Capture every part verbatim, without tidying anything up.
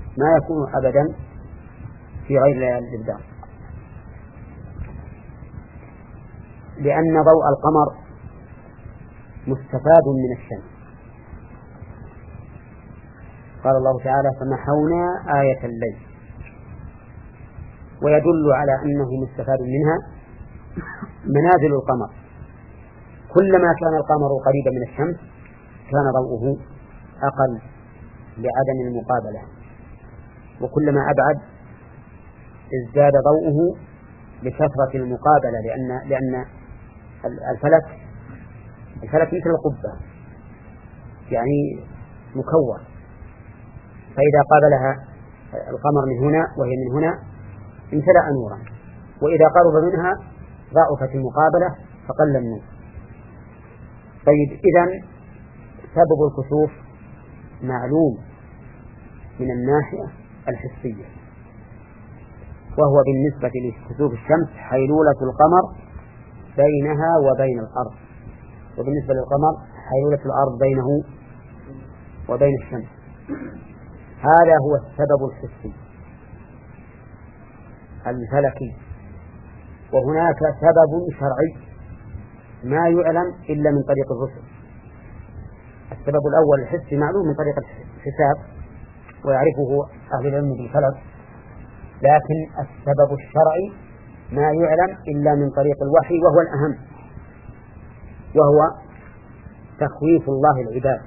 ما يكون أبدا في غير ليالي الإبدار، لأن ضوء القمر مستفاد من الشمس. قال الله تعالى فمحونا آية الليل، ويدل على أنه مستفاد منها منازل القمر. كلما كان القمر قريبا من الشمس كان ضوءه أقل لعدم المقابلة، وكلما أبعد ازداد ضوءه لكثرة المقابلة، لأن لأن الفلك الفلك مثل القبة يعني مكور، فإذا قابلها القمر من هنا وهي من هنا امتلأ نورا، وإذا قرب منها ضعفت المقابلة فقل النور. طيب، إذن سبب الكسوف معلوم من الناحية الحسية، وهو بالنسبة لكسوف الشمس حيلولة القمر بينها وبين الأرض، وبالنسبة للقمر حيلولة الأرض بينه وبين الشمس. هذا هو السبب الحسي الفلكي. وهناك سبب شرعي ما يعلم إلا من طريق الرسل. السبب الأول الحسي معلوم من طريق الحساب ويعرفه أهل العلم بالفلك، لكن السبب الشرعي ما يعلم إلا من طريق الوحي، وهو الأهم، وهو تخويف الله العباد.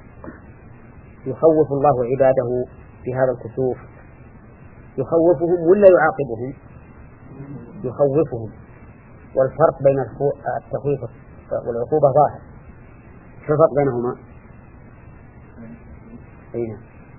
يخوف الله عباده بهذا الكسوف، يخوفهم ولا يعاقبهم؟ يخوفهم. والفرق بين التخويف والعقوبة ظاهر. شو الفرق بينهما؟ أين؟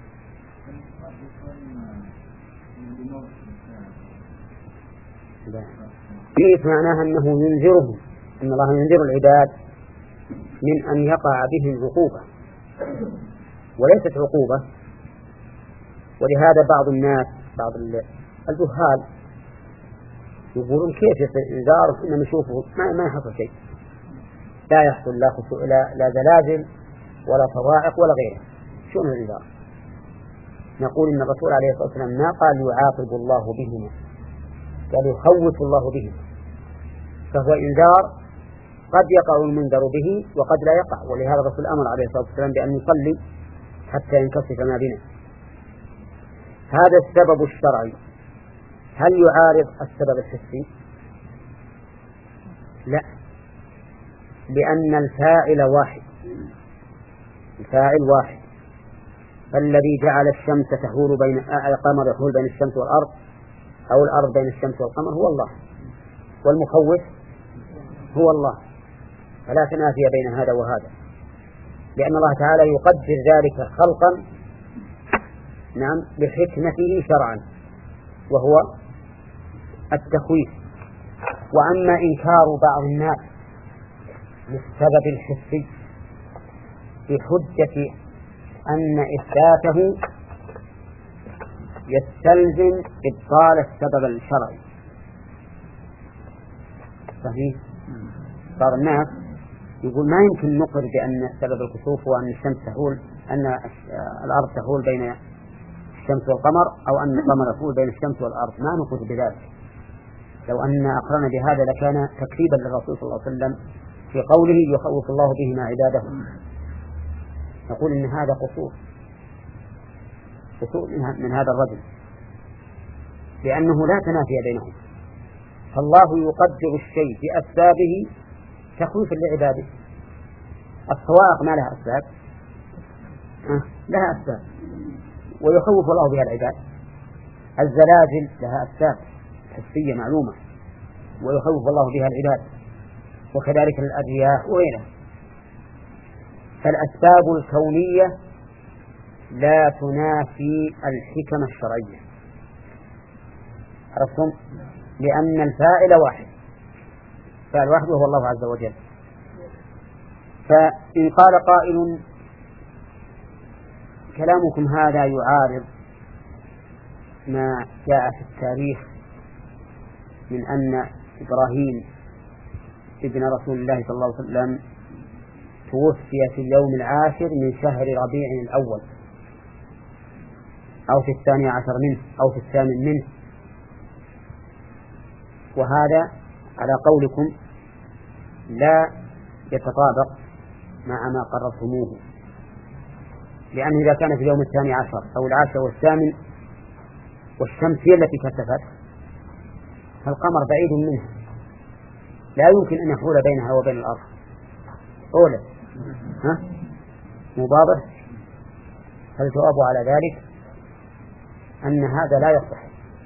كيف معناها أنه ينذرهم، أن الله ينذر العباد من أن يقع بهم عقوبة وليست عقوبة. ولهذا بعض الناس بعض الجهال يقولون كيف يصير إنذار إنما نشوفه ما ما يحصل شيء، لا يحصل لا خسوء لا, لا زلازل ولا صواعق ولا غيره. شو من الإنذار؟ نقول إن الرسول عليه الصلاة والسلام ما قال يعاقب الله بهما، قال يخوف الله بهم، فهو إنذار قد يقع المنذر به وقد لا يقع. ولهذا الرسول أمر عليه الصلاة والسلام بأن يصلي حتى ينكشف ما بنا. هذا السبب الشرعي هل يعارض السبب الحسي؟ لا، لأن الفاعل واحد، الفاعل واحد. فالذي جعل الشمس تحول بين القمر يحول بين الشمس والأرض، أو الأرض بين الشمس والقمر، هو الله، والمخوف هو الله، فلا تنافي بين هذا وهذا، لأن الله تعالى يقدر ذلك خلقا نعم بحكمته شرعا، وهو التخويف. وأما إنكار بعض الناس للسبب الحسي بحجة أن إثباته يستلزم إبطال السبب الشرعي. صحيح؟ بعض الناس يقول ما يمكن نقر بأن سبب الكسوف هو أن الشمس تحول، أن الأرض تحول بين الشمس والقمر، أو أن القمر يحول بين الشمس والأرض، ما نقر بذلك. لو أن أقرنا بهذا لكان تكذيبا للرسول صلى الله عليه وسلم في قوله يخوف الله بهما عباده. نقول إن هذا قصور قصور من هذا الرجل، لأنه لا تنافي بينهم. فالله يقدر الشيء بأسبابه تخويفا لعباده. الصواعق ما لها أسباب؟ أه لها أسباب ويخوف الله بها العباد. الزلازل لها أسباب حسية معلومة ويخوف الله بها العباد، وكذلك الرياح وغيرها. فالأسباب الكونية لا تنافي الحكم الشرعية، عرفتم؟ لأن الفاعل واحد، فاعل واحد وهو الله عز وجل. فإن قال قائل كلامكم هذا يعارض ما جاء في التاريخ من أن إبراهيم ابن رسول الله صلى الله عليه وسلم توفي في اليوم العاشر من شهر ربيع الأول، أو في الثاني عشر منه أو في الثامن منه، وهذا على قولكم لا يتطابق مع ما قررتموه، لأن إذا كان في اليوم الثاني عشر أو العاشر والثامن والشمس هي التي كسفت فالقمر بعيد منها، لا يمكن أن يحول بينها وبين الأرض. أولا ها مبابر، فالجواب على ذلك أن هذا لا يصح،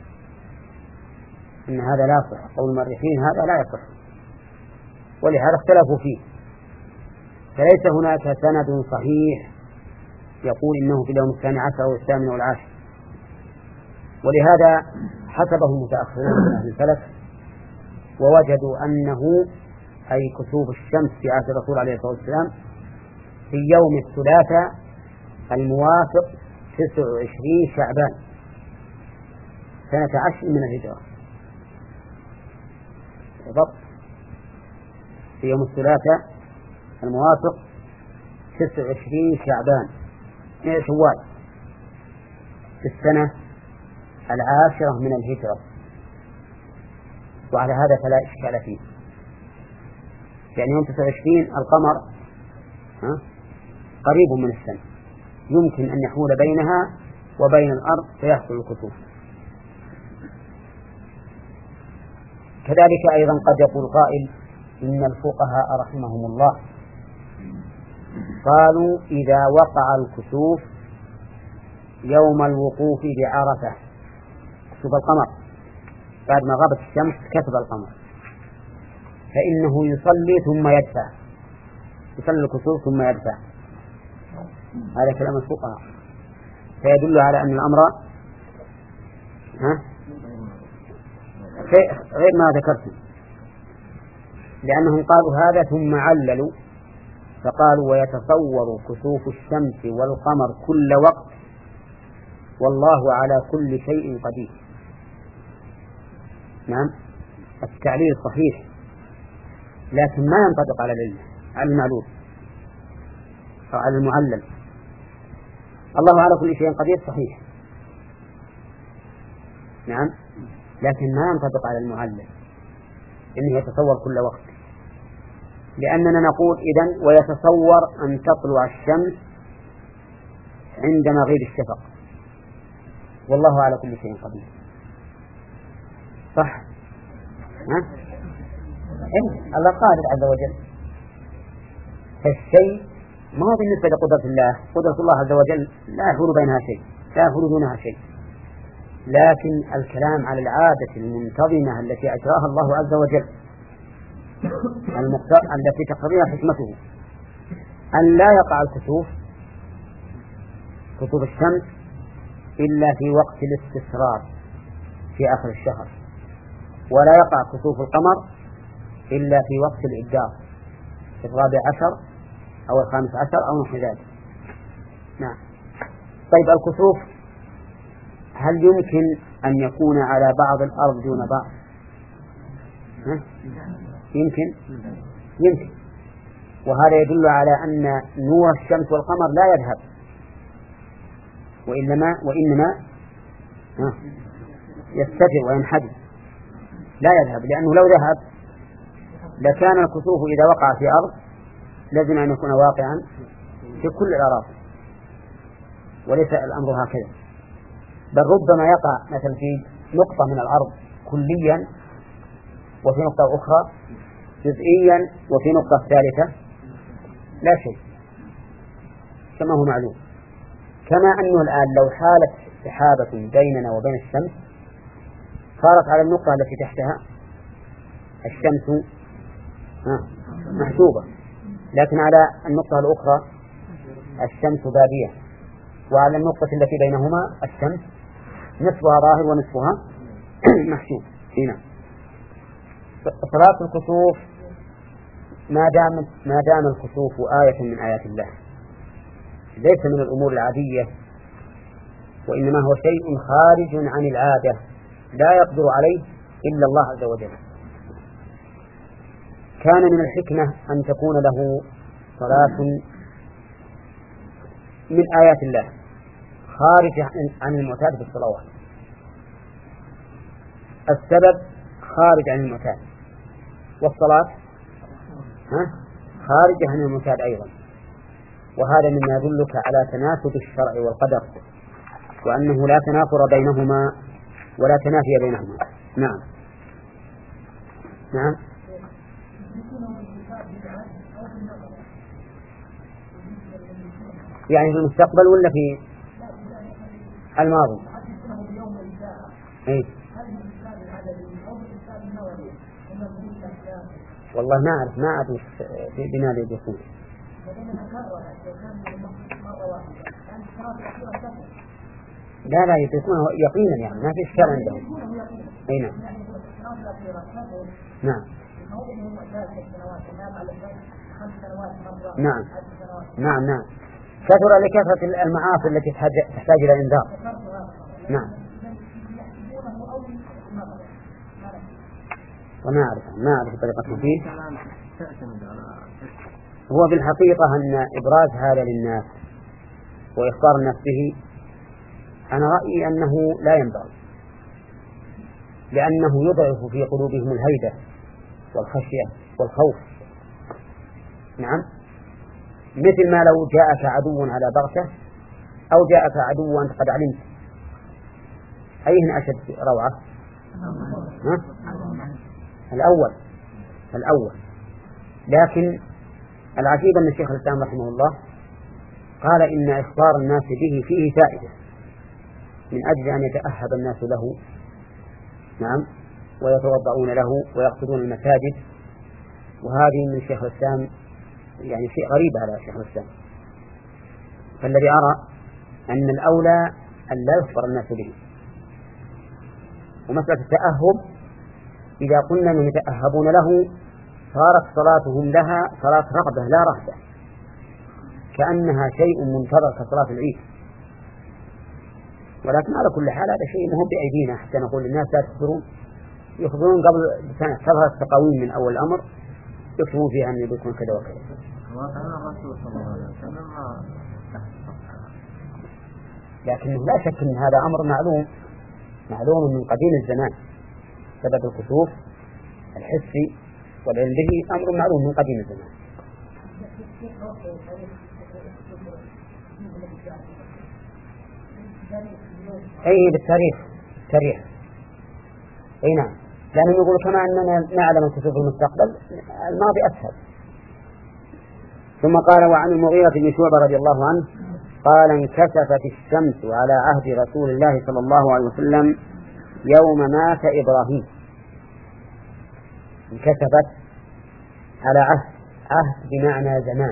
أن هذا لا يصح، قول المؤرخين هذا لا يصح، ولهذا اختلفوا فيه، فليس هناك سند صحيح يقول إنه في اليوم الثاني عشر أو الثامن أو العاشر. ولهذا حسبه المتأخرون من أهل الفلك ووجدوا أنه أي كسوف الشمس في عهد الرسول عليه الصلاة والسلام في يوم الثلاثاء الموافق تسع وعشرين شعبان سنة عشر من الهجرة بالضبط، في يوم الثلاثاء الموافق تسع وعشرين شعبان شوال في السنة العاشرة من الهجرة، وعلى هذا فلا إشكال فيه، يعني يوم تسع وعشرين القمر ها قريب من السنة، يمكن أن يحول بينها وبين الأرض فيحصل الكسوف. كذلك أيضا قد يقول قائل إن الفقهاء رحمهم الله قالوا إذا وقع الكسوف يوم الوقوف بعرفة، كسوف القمر بعد ما غابت الشمس كسب القمر، فإنه يصلي ثم يدفع، يصلي الكسوف ثم يدفع، هذا كلام الفقهاء، فيدل على أن الأمر ها غير ما ذكرت، لأنهم قالوا هذا ثم عللوا فقالوا ويتصور كسوف الشمس والقمر كل وقت والله على كل شيء قدير. نعم التعليل صحيح، لكن ما ينطبق على على المعلول أو على المعلل. الله على كل شيء قدير صحيح، نعم، لكن ما ينطبق على المعلل إنه يتصور كل وقت، لأننا نقول إذن ويتصور أن تطلع الشمس عند مغيب الشفق والله على كل شيء قدير، صح؟ ها؟ إيه؟ الله قادر عز وجل، فالشيء ما هو بالنسبة لقدرة الله، قدرة الله عز وجل لا يحول بينها شيء، لا يحول دونها شيء، لكن الكلام على العادة المنتظمة التي أجراها الله عز وجل التي تقتضيها حكمته، أن لا يقع الكسوف كسوف الشمس إلا في وقت الاستسرار في آخر الشهر، ولا يقع كسوف القمر إلا في وقت الإبدار في الرابع عشر أو الخامس عشر أو نحو ذلك. نعم. طيب الكسوف هل يمكن أن يكون على بعض الأرض دون بعض؟ ها؟ يمكن يمكن وهذا يدل على أن نور الشمس والقمر لا يذهب، وإنما وإنما يستتر وينحدر، لا يذهب، لأنه لو ذهب لكان الكسوف إذا وقع في أرض لازم أن يكون واقعا في كل الأراضي، وليس الأمر هكذا، بل ربما يقع مثلا في نقطة من الأرض كليا وفي نقطة أخرى جزئيا وفي نقطة ثالثة لا شيء كما هو معلوم. كما أنه الآن لو حالت سحابة بيننا وبين الشمس صارت على النقطة التي تحتها الشمس محجوبة، لكن على النقطة الأخرى الشمس بادية، وعلى النقطة التي بينهما الشمس نصفها ظاهر ونصفها محجوب. هنا صلاة الكسوف ما دام ما دام الكسوف آية من آيات الله ليس من الأمور العادية، وإنما هو شيء خارج عن العادة لا يقدر عليه إلا الله عز وجل. كان من الحكمة أن تكون له صلاة من آيات الله خارج عن المعتاد في الصلوات، السبب خارج عن المعتاد، والصلاة ها خارج عن المعتاد أيضا. وهذا مما يدلك على تناسب الشرع والقدر، وأنه لا تنافر بينهما ولا تنافي بينهما. نعم نعم. يعني في المستقبل ولا في الماضي؟ إيه؟ والله ما أعرف ما أعرف بماذا يكون. لا لا يكون يقينا يعني ما في إشكال عندهم. أي نعم نعم نعم نعم نعم. كثر لكثرة المعاصي التي تحتاج إلى إنذار. نعم. وما أعرف ما أعرف طريقة فيه. هو بالحقيقة أن إبراز هذا للناس وإخبار الناس به أنا رأيي أنه لا ينبغي، لأنه يضعف في قلوبهم الهيبة والخشية والخوف. نعم. مثل ما لو جاءك عدو على بغتة أو جاءك عدو وأنت قد علمت، أيهن أشد روعة؟ ها؟ الأول الأول. لكن العجيب أن الشيخ الإسلام رحمه الله قال إن إخبار الناس به فيه فائدة من أجل أن يتأهب الناس له. نعم. ويتوضعون له ويقصدون المساجد. وهذه من الشيخ الإسلام يعني شيء غريب على الشيخ الإسلام. فالذي أرى أن الأولى أن لا يخبر الناس به. ومسألة التأهب إذا قلنا أنهم يتأهبون له صارت صلاتهم لها صلاة رغبة لا رهبة، كأنها شيء منتظر كصلاة العيد. ولكن على كل حال هذا شيء مهم بأيدينا حتى نقول للناس لا تخبرون، يخبرون قبل سنة تظهر التقاويم من أول الأمر يكتبون فيها أن يكون كذا وكذا. لكنه لا شك أن هذا أمر معلوم معلوم من قديم الزمان. سبب الكسوف الحسي والعلم به أمر معلوم من قديم الزمان. أي بالتاريخ تاريخ. أي نعم. لأنه يقول كما أننا نعلم الكسوف في المستقبل الماضي أسهل. ثم قال وعن المغيرة بن شعبة رضي الله عنه قال انكسفت الشمس على عهد رسول الله صلى الله عليه وسلم يوم مات إبراهيم. انكسفت على عهد عهد بمعنى زمان،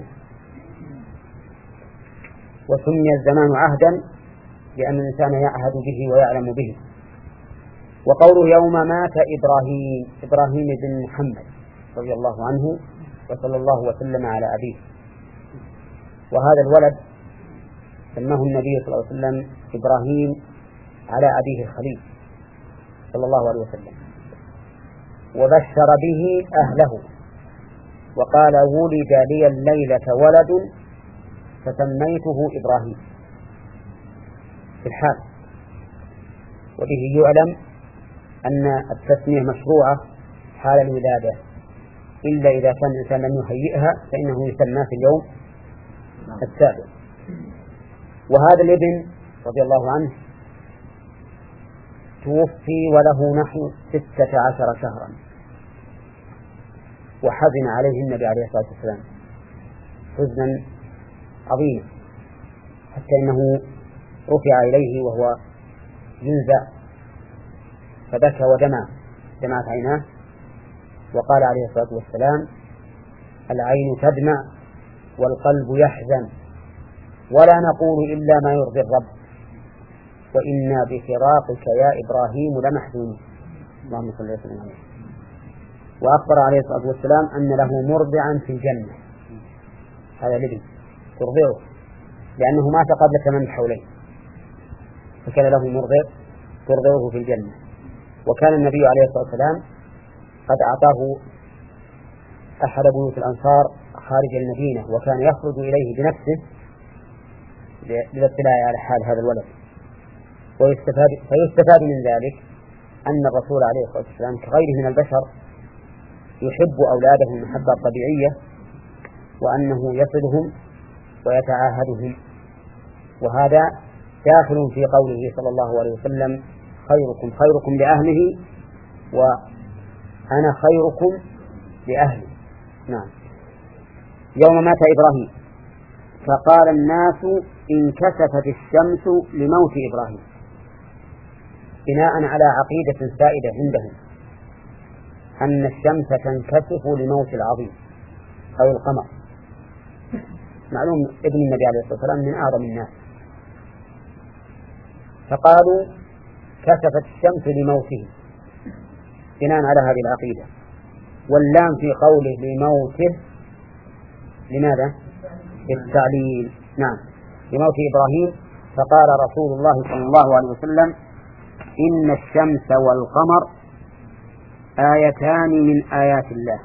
وسمي الزمان عهدا لأن الإنسان يعهد به ويعلم به. وقوله يوم مات إبراهيم إبراهيم بن محمد رضي الله عنه وصلى الله وسلم على أبيه. وهذا الولد سماه النبي صلى الله عليه وسلم إبراهيم على أبيه الخليل صلى الله عليه وسلم، وبشر به أهله وقال ولد لي الليلة ولد فسميته إبراهيم في الحال. وبه يعلم أن التسمية مشروعة حال الولادة، إلا إذا كان الإنسان لم يهيئها فإنه يسمى في اليوم السابع. وهذا الابن رضي الله عنه توفي وله نحو ستة عشر شهرا، وحزن عليه النبي عليه الصلاة والسلام حزنا عظيما، حتى إنه رفع إليه وهو ينزع فبكى ودمع دمعت عيناه، وقال عليه الصلاة والسلام العين تدمع والقلب يحزن ولا نقول إلا ما يرضي الرب وإنا بفراقك يا إبراهيم لمحزونون. اللهم صل وسلم عليه. وأخبر عليه الصلاة والسلام أن له مرضعا في الجنة، هذا الابن ترضعه لأنه مات قبل ثمان حولين، فكان له مرضع ترضعه في الجنة. وكان النبي عليه الصلاة والسلام قد أعطاه أحد بيوت الأنصار خارج المدينة، وكان يخرج إليه بنفسه للاطلاع على حال هذا الولد. ويستفاد فيستفاد من ذلك أن الرسول عليه الصلاة والسلام كغيره من البشر يحب أولاده المحبة الطبيعية، وأنه يصلهم ويتعاهدهم، وهذا داخل في قوله صلى الله عليه وسلم: خيركم خيركم لأهله وأنا خيركم لأهلي. نعم. يوم مات إبراهيم فقال الناس انكسفت الشمس لموت إبراهيم، بناء على عقيدة سائدة عندهم أن الشمس تنكسف لموت العظيم أو القمر. معلوم ابن النبي عليه الصلاة والسلام من أعظم الناس، فقالوا كسفت الشمس لموته بناء على هذه العقيدة. واللام في قوله لموته لماذا؟ للتعليل. نعم، لموت إبراهيم. فقال رسول الله صلى الله عليه وسلم: إن الشمس والقمر آيتان من آيات الله.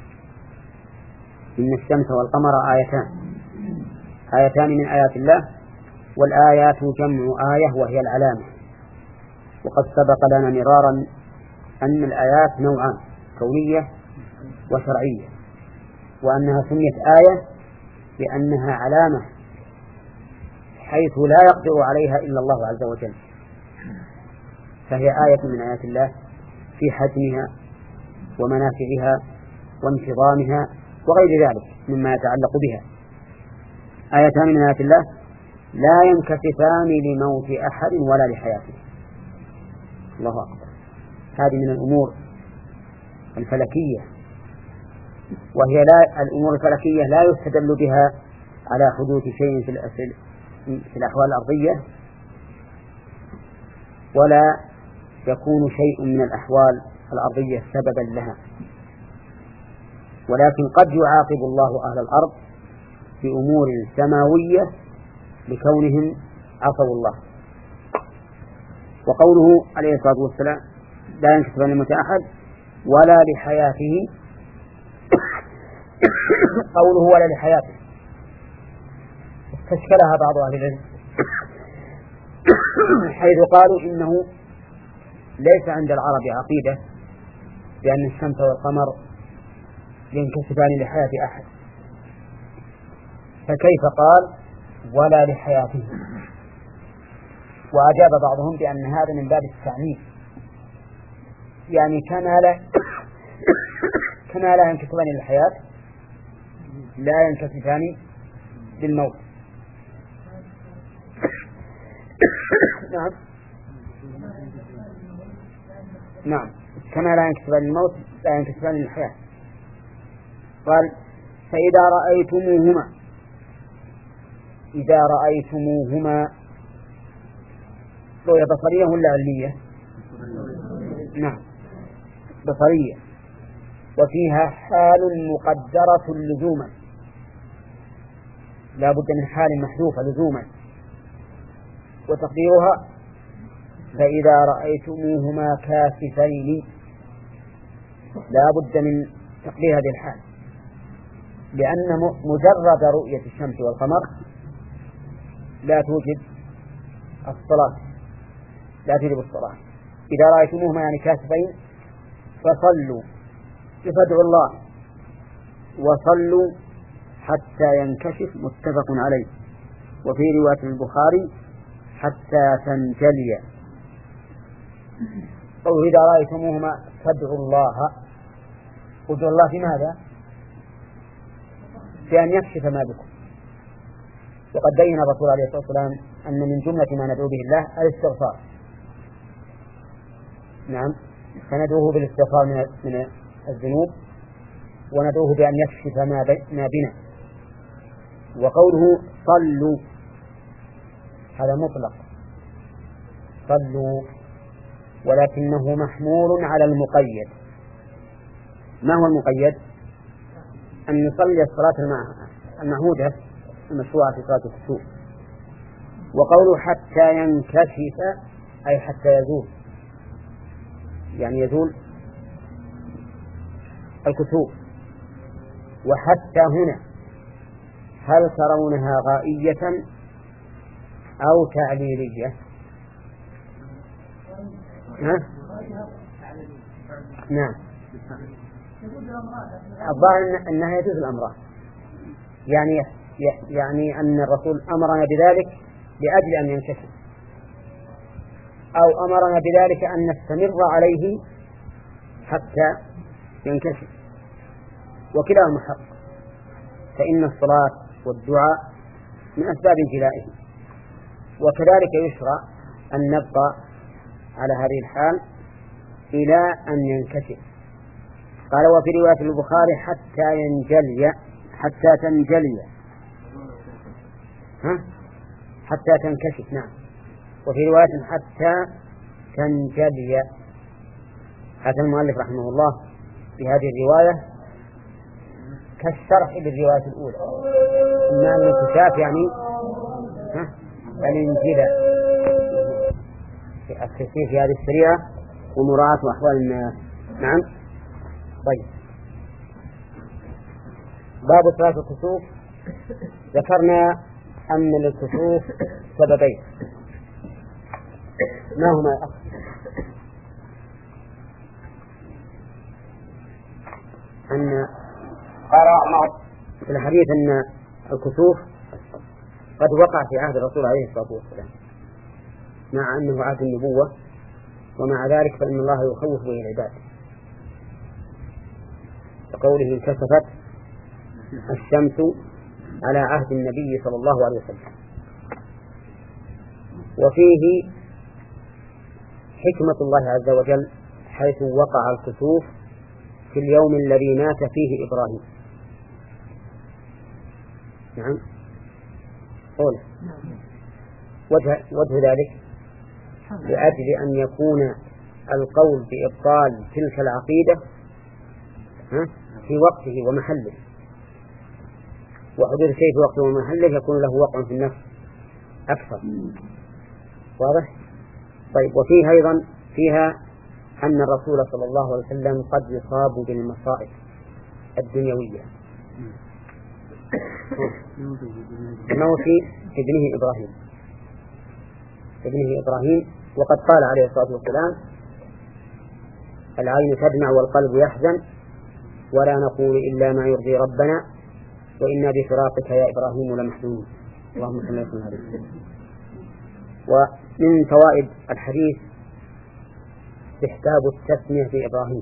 إن الشمس والقمر آيتان آيتان من آيات الله، والآيات جمع آية وهي العلامة. وقد سبق لنا مرارا أن الآيات نوعان: كونية وشرعية، وأنها سميت آية لأنها علامة حيث لا يقدر عليها إلا الله عز وجل، فهي آية من آيات الله في حجمها ومنافعها وانتظامها وغير ذلك مما يتعلق بها. آيتان من آيات الله لا ينكسفان لموت أحد ولا لحياته. الله أكبر. هذه من الأمور الفلكية، وهي لا الأمور الفلكية لا يستدل بها على حدوث شيء في, في الأحوال الأرضية، ولا يكون شيء من الأحوال الأرضية سببا لها، ولكن قد يعاقب الله أهل الأرض بأمور سماوية لكونهم عصوا الله. وقوله عليه الصلاة والسلام: لا ينكسف لموت أحد ولا لحياته، قوله ولا لحياته استشكلها بعض أهل العلم حيث قالوا إنه ليس عند العرب عقيدة بأن الشمس والقمر ينكسفان لحياة أحد، فكيف قال ولا لحياته؟ وأجاب بعضهم بأن هذا من باب التعميم، يعني كما لا كما لا ينكسفان للحياة لا ينكسفان للموت. نعم نعم كما لا ينكسفان للموت لا ينكسفان للحياة. قال: فإذا رأيتموهما إذا رأيتموهما رؤية بصرية ولا علمية؟ نعم بصرية، وفيها حال مقدرة لزوما، لا بد من حال محذوفة لزوما، وتقديرها: فإذا رأيتموهما كاسفين. لا بد من تقدير هذه الحال، لأن مجرد رؤية الشمس والقمر لا توجب الصلاة لا توجب الصلاة. إذا رأيتموهما يعني كاسفين فصلوا، فادعوا الله وصلوا حتى ينكشف، متفق عليه. وفي رواية البخاري: حتى تنجلي. أو إذا رأيتموهما فادعوا الله. ادعوا الله في ماذا؟ في أن يكشف ما بكم. وقد بين الرسول عليه الصلاة والسلام أن من جملة ما ندعو به الله الاستغفار. نعم، فندعوه بالاستغفار من الذنوب، وندعوه بأن يكشف ما بنا. وقوله صلوا هذا مطلق، صلوا، ولكنه محمول على المقيد. ما هو المقيد؟ أن نصلي الصلاة المعهودة المشروعة في صلاة الكسوف. وقوله حتى ينكشف أي حتى يزول، يعني يزول الكسوف. وحتى هنا هل ترونها غائية أو تعليلية؟ ها؟ نعم الظاهر أنها يجوز الأمران، يعني يعني أن الرسول أمرنا بذلك لأجل أن ينكشف، أو أمرنا بذلك أن نستمر عليه حتى ينكشف، وكلاهما حق، فإن الصلاة والدعاء من أسباب انجلائه، وكذلك يشرع أن نبقى على هذه الحال إلى أن ينكشف. قال وفي رواية البخاري حتى ينجلي، حتى تنجلي، ها؟ حتى تنكشف. نعم. وفي رواية حتى تنجلي. هذا المؤلف رحمه الله في هذه الرواية كالشرح للرواية الأولى، إن الانكشاف يعني الانجلة في التسير في هذه الشريعة ومراعاة أحوال الناس. نعم. طيب باب صلاة الكسوف. ذكرنا أن للكسوف سببين، ما هما يا أخ؟ أن في الحديث أن الكسوف قد وقع في عهد الرسول عليه الصلاة والسلام مع أنه عهد النبوة، ومع ذلك فإن الله يخوف به العباد كقوله انكسفت الشمس على عهد النبي صلى الله عليه وسلم. وفيه حكمة الله عز وجل حيث وقع الكسوف في اليوم الذي مات فيه إبراهيم. نعم. قول وجه, وجه ذلك لأجل أن يكون القول بإبطال تلك العقيدة في وقته ومحله، وحدوث شيء في وقته ومحله يكون له وقع في النفس أكثر. واضح؟ طيب وفيه أيضا فيها أن الرسول صلى الله عليه وسلم قد يصاب بالمصائب الدنيوية موت ابنه إبراهيم ابنه إبراهيم وقد قال عليه الصلاة والسلام العين تدمع والقلب يحزن ولا نقول إلا ما يرضي ربنا وإنا بفراقك يا إبراهيم لمحزونون. اللهم صل وسلم عليه. ومن فوائد الحديث استحباب التسمية في إبراهيم،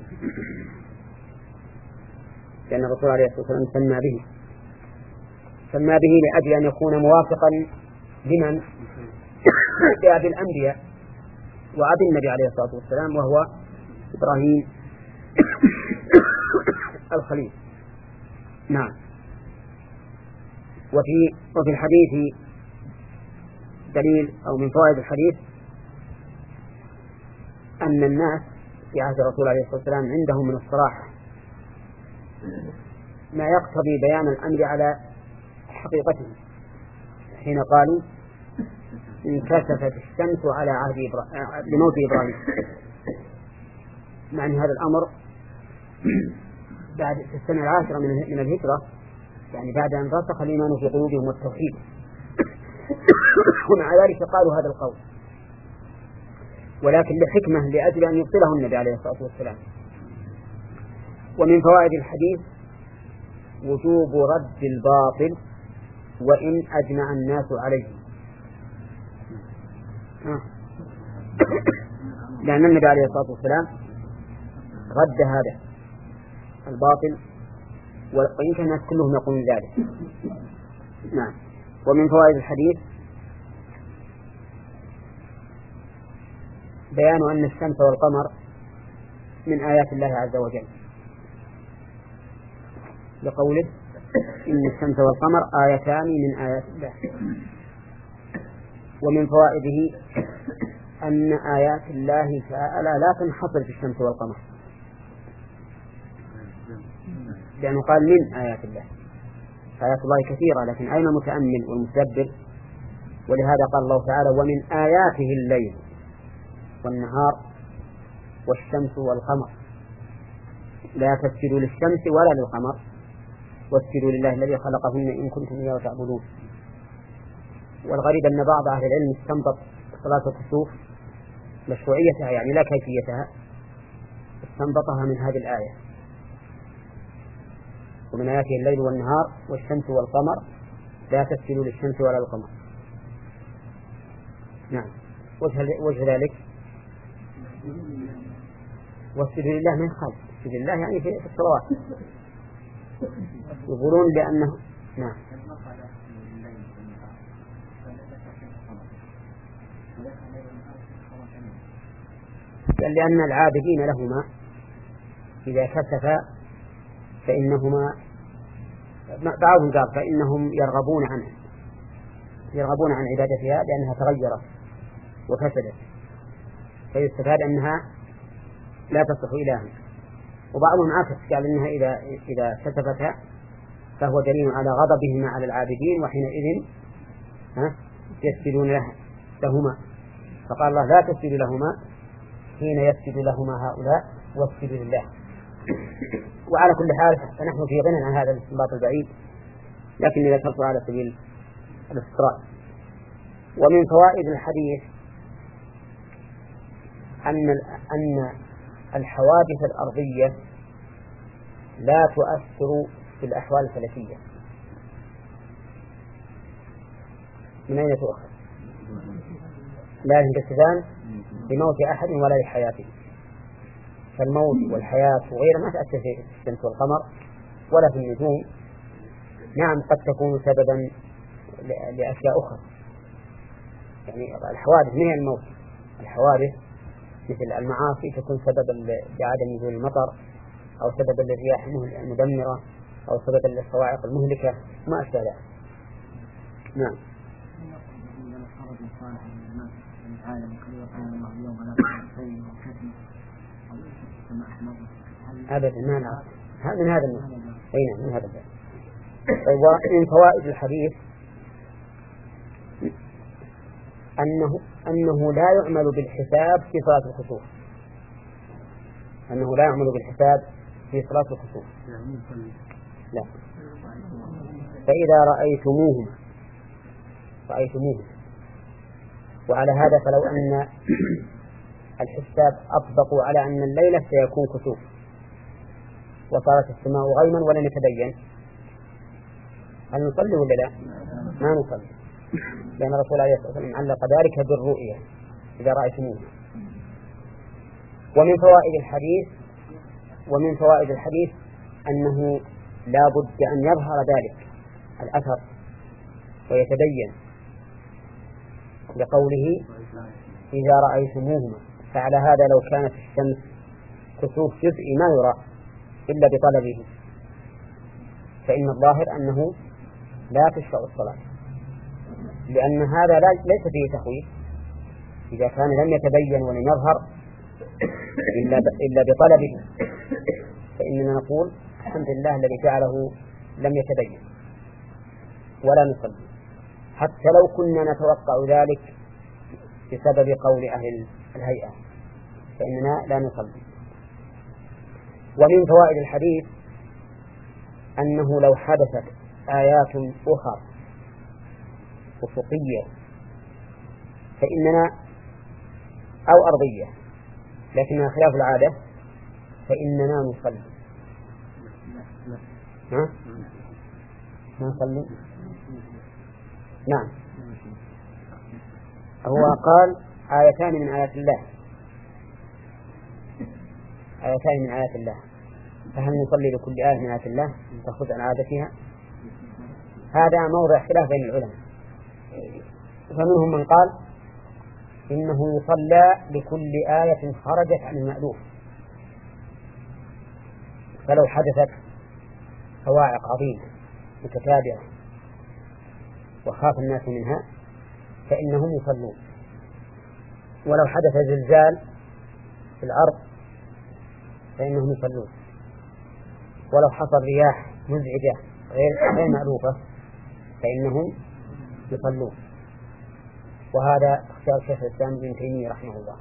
لأن الرسول عليه الصلاة والسلام سمى به سمى به لأجل أن يكون موافقا لمن لأبي الأنبياء وأبي النبي عليه الصلاة والسلام وهو إبراهيم الخليل. نعم. وفي وفي الحديث دليل أو من فوائد الحديث أن الناس في عهد الرسول عليه الصلاة والسلام عندهم من الصراحة ما يقتضي بيان الأمر على حقيقته، حين قالوا انكسفت الشمس على عهد إبراهيم لموت إبراهيم، مع أن هذا الأمر بعد في السنة العاشرة من الهجرة، يعني بعد أن رسخ الإيمان في قلوبهم والتوحيد، ومع ذلك قالوا هذا القول، ولكن لحكمة لأجل أن يبطله النبي عليه الصلاة والسلام. ومن فوائد الحديث وجوب رد الباطل وإن أجمع الناس عليه، لأن النبي عليه الصلاة والسلام رد هذا الباطل وإن كان الناس كلهم يقولون ذلك. نعم. ومن فوائد الحديث بيان أن الشمس والقمر من آيات الله عز وجل، لقوله إن الشمس والقمر آيتان من آيات الله. ومن فوائده أن آيات الله تعالى لا تنحصر في الشمس والقمر، لأنه قال من آيات الله، آيات الله كثيرة لكن أين المتأمل والمتدبر؟ ولهذا قال الله تعالى ومن آياته الليل والنهار والشمس والقمر لا تسجدوا للشمس ولا للقمر واسجدوا لله الذي خلقهن إن كنتم إياه تعبدون. والغريب أن بعض أهل العلم استنبط صلاة الكسوف مشروعيتها يعني لا كيفيتها استنبطها من هذه الآية: ومن آياته الليل والنهار والشمس والقمر لا تسجدوا للشمس ولا للقمر. نعم. وجه, وجه ذلك واسجدوا لله من خلق، اسجدوا لله يعني في الصلوات. يقولون لأنه نعم لأن العابدين لهما إذا كسفا فإنهما بعضهم قال فإنهم يرغبون عنه يرغبون عن عبادتها لأنها تغيرت وفسدت، فيستفاد أنها لا تصح إلها. وبعضهم عكس قال إنها إذا إذا كسفتا فهو دليل على غضبهما على العابدين، وحينئذ ها يسجدون له لهما. فقال الله لا تسجدوا لهما حين يسجد لهما هؤلاء واسجدوا لله. وعلى كل حال فنحن في غنى عن هذا الاستنباط البعيد، لكن ذكرت على سبيل الاستطراد. ومن فوائد الحديث أن أن الحوادث الأرضية لا تؤثر في الأحوال الفلكية. من أين تؤخذ؟ لا ينقسمان بموت أحد ولا لحياته، فالموت والحياة وغيره ما تأثر في الشمس والقمر ولا في النجوم. نعم قد تكون سببا لأشياء أخرى، يعني الحوادث من الموت، الحوادث مثل المعاصي تكون سببا لعدم نزول المطر، أو سببا للرياح المدمرة، أو سببا للصواعق المهلكة، ما أشبه ذلك. نعم. أبدا ما نعرف هذا من هذا النوع. أين من هذا الباب. ومن فوائد الحديث أنه أنه لا يعمل بالحساب في صلاة الخسوف، أنه لا يعمل بالحساب في صلاة الخسوف. لا. فإذا رأيتموهما رأيتموهما وعلى هذا فلو أن الحساب أطبقوا على أن الليلة سيكون كسوف وصارت السماء غيما ولم يتبين، هل نصلي ولا لا؟ ما نصلي، لأن الرسول عليه الصلاة والسلام علق ذلك بالرؤية إذا رأيتموه. ومن فوائد الحديث ومن فوائد الحديث أنه لا بد أن يظهر ذلك الأثر ويتبين، لقوله إذا رأيتموهما. فعلى هذا لو كانت الشمس كسوف جزئي ما يرى إلا بطلبه، فإن الظاهر أنه لا تشرع الصلاة، لأن هذا ليس فيه تخويف. إذا كان لم يتبين ولم يظهر إلا إلا بطلبه فإننا نقول الحمد لله الذي جعله لم يتبين ولا نصلي، حتى لو كنا نتوقع ذلك بسبب قول أهل الهيئة فإننا لا نصلي. ومن فوائد الحديث أنه لو حدثت آيات أخرى أفقية فإننا أو أرضية لكنها خلاف العادة فإننا نصلي. ها؟ نصلي؟ نعم. هو قال آيتان من آيات الله آيتان من آيات الله فهل نصلي لكل آية من آيات الله تخرج عن عادتها؟ هذا موضع خلاف بين العلماء، فمنهم من قال إنه يصلى لكل آية خرجت عن المألوف، فلو حدثت صواعق عظيمة متتابعة وخاف الناس منها فإنهم يصلون، ولو حدث زلزال في الأرض فإنهم يصلون، ولو حصل رياح مزعجة غير غير مألوفة فإنهم يصلون. وهذا اختيار شيخ الإسلام ابن تيمية رحمه الله.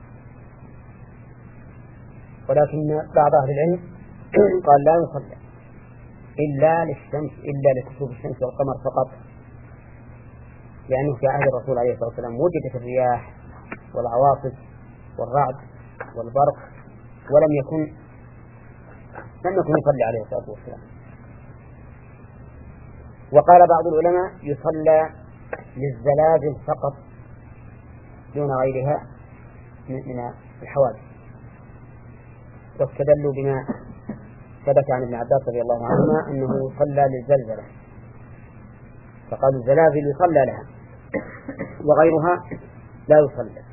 ولكن بعض أهل العلم قال لا يصلى إلا للشمس إلا لكسوف الشمس والقمر فقط، لأنه في عهد الرسول عليه الصلاة والسلام وجدت الرياح والعواصف والرعد والبرق ولم يكن لم يكن يصلي عليه الصلاة والسلام. وقال بعض العلماء يصلى للزلازل فقط دون غيرها من الحوادث، واستدلوا بما ثبت عن ابن عباس رضي الله عنهما أنه صلى للزلزلة، فقالوا الزلازل يصلى لها وغيرها لا يصلى.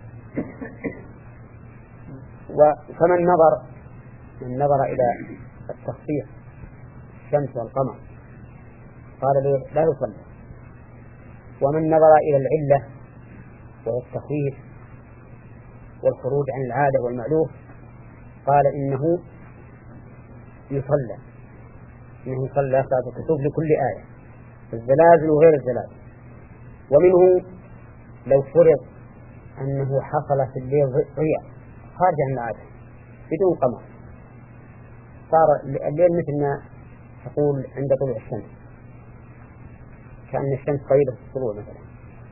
فمن نظر من نظر إلى التخفيف الشمس والقمر قال له لا يصلى، ومن نظر إلى العلة وهو التخفيف والخروج عن العادة والمألوف قال إنه يصلى، إنه يصلى صلاة الكسوف لكل آية، الزلازل وغير الزلازل. ومنه لو فرض أنه حصل في الليل ضياء خارج عن العادة بدون قمر، صار الليل مثل ما تقول عند طلوع الشمس، كأن الشمس قريبة الطلوع مثلا،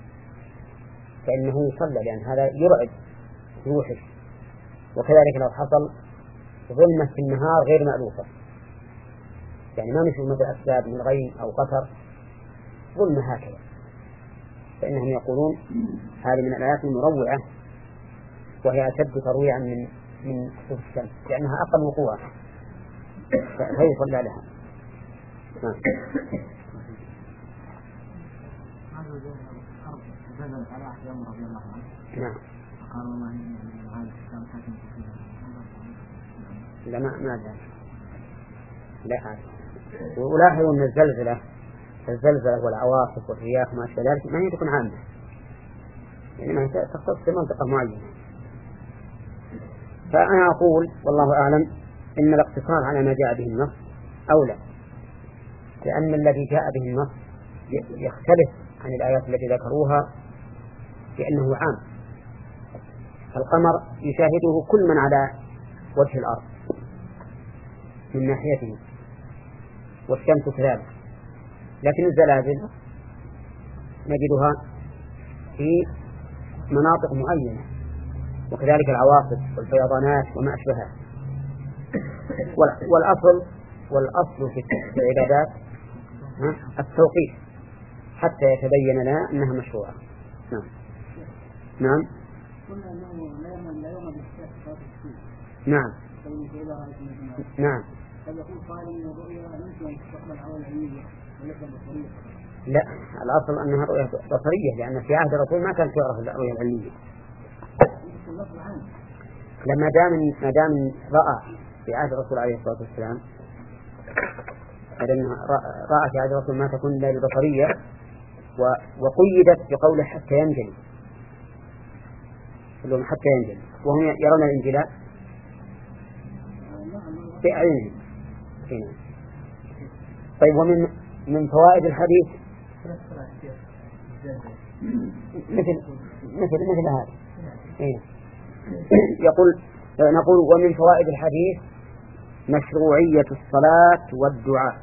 فإنه يصلى لأن هذا يرعب يوحش. وكذلك لو حصل ظلمة في النهار غير مألوفة، يعني ما مثل مثل أسباب من غيم أو قطر، ظلمة هكذا، فإنهم يقولون هذه من الآيات المروعة، وهي أشد ترويعا من من كسوف الشمس لأنها أقل وقوعا، فيصلى لها. نعم. لا ما ما ذلك لا عارف. ولاحظوا أن الزلزلة الزلزلة والعواصف والرياح وما أشبه ذلك ما هي تكون عامة، يعني ما تختص في منطقة معينة. فأنا أقول والله أعلم إن الاقتصار على ما جاء به النص أولى، لأن الذي جاء به النص يختلف عن الآيات التي ذكروها لأنه عام. القمر يشاهده كل من على وجه الأرض من ناحيته، والشمس كذلك، لكن الزلازل نجدها في مناطق معينة، وكذلك العواصف والفيضانات وما أشبهها. والأصل والأصل في العبادات التوقيت حتى يتبين لنا أنها مشروعة. نعم نعم نعم نعم. لا، الأصل أنها رؤية بصرية، لأن في عهد الرسول ما كانت تعرف الرؤية العلمية. لما دام ما دام رأى في عهد الرسول عليه الصلاة والسلام، رأى في عهد الرسول ما تكون إلا البصرية، وقيدت بقوله حتى ينجلي، حتى ينجلي، وهم يرون الانجلاء بأعينهم. طيب، ومن من فوائد الحديث مثل مثل مثل هذا إيه؟ يقول نقول ومن فوائد الحديث مشروعية الصلاة والدعاء،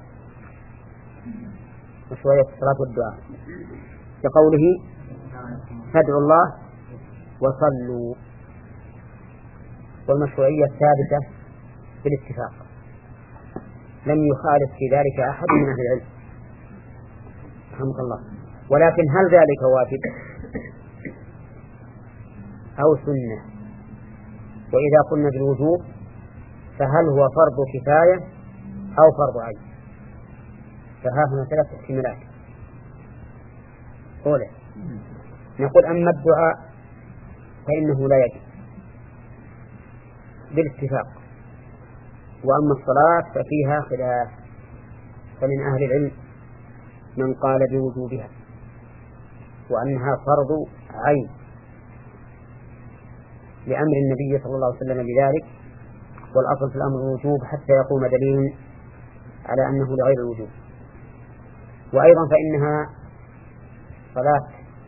مشروعية الصلاة والدعاء كقوله فادعوا الله وصلوا، والمشروعية الثابتة بالاتفاق، لم يخالف في ذلك أحد من أهل العلم رحمه الله. ولكن هل ذلك واجب أو سنة؟ وإذا قلنا بالوجوب فهل هو فرض كفاية أو فرض عين؟ فها هنا ثلاث احتمالات. أولا نقول أما الدعاء فإنه لا يجب بالاتفاق، وأما الصلاة ففيها خلاف، فمن أهل العلم من قال بوجوبها وأنها فرض عين لأمر النبي صلى الله عليه وسلم بذلك، والأصل في الأمر الوجوب حتى يقوم دليل على أنه لغير الوجوب. وأيضا فإنها صلاة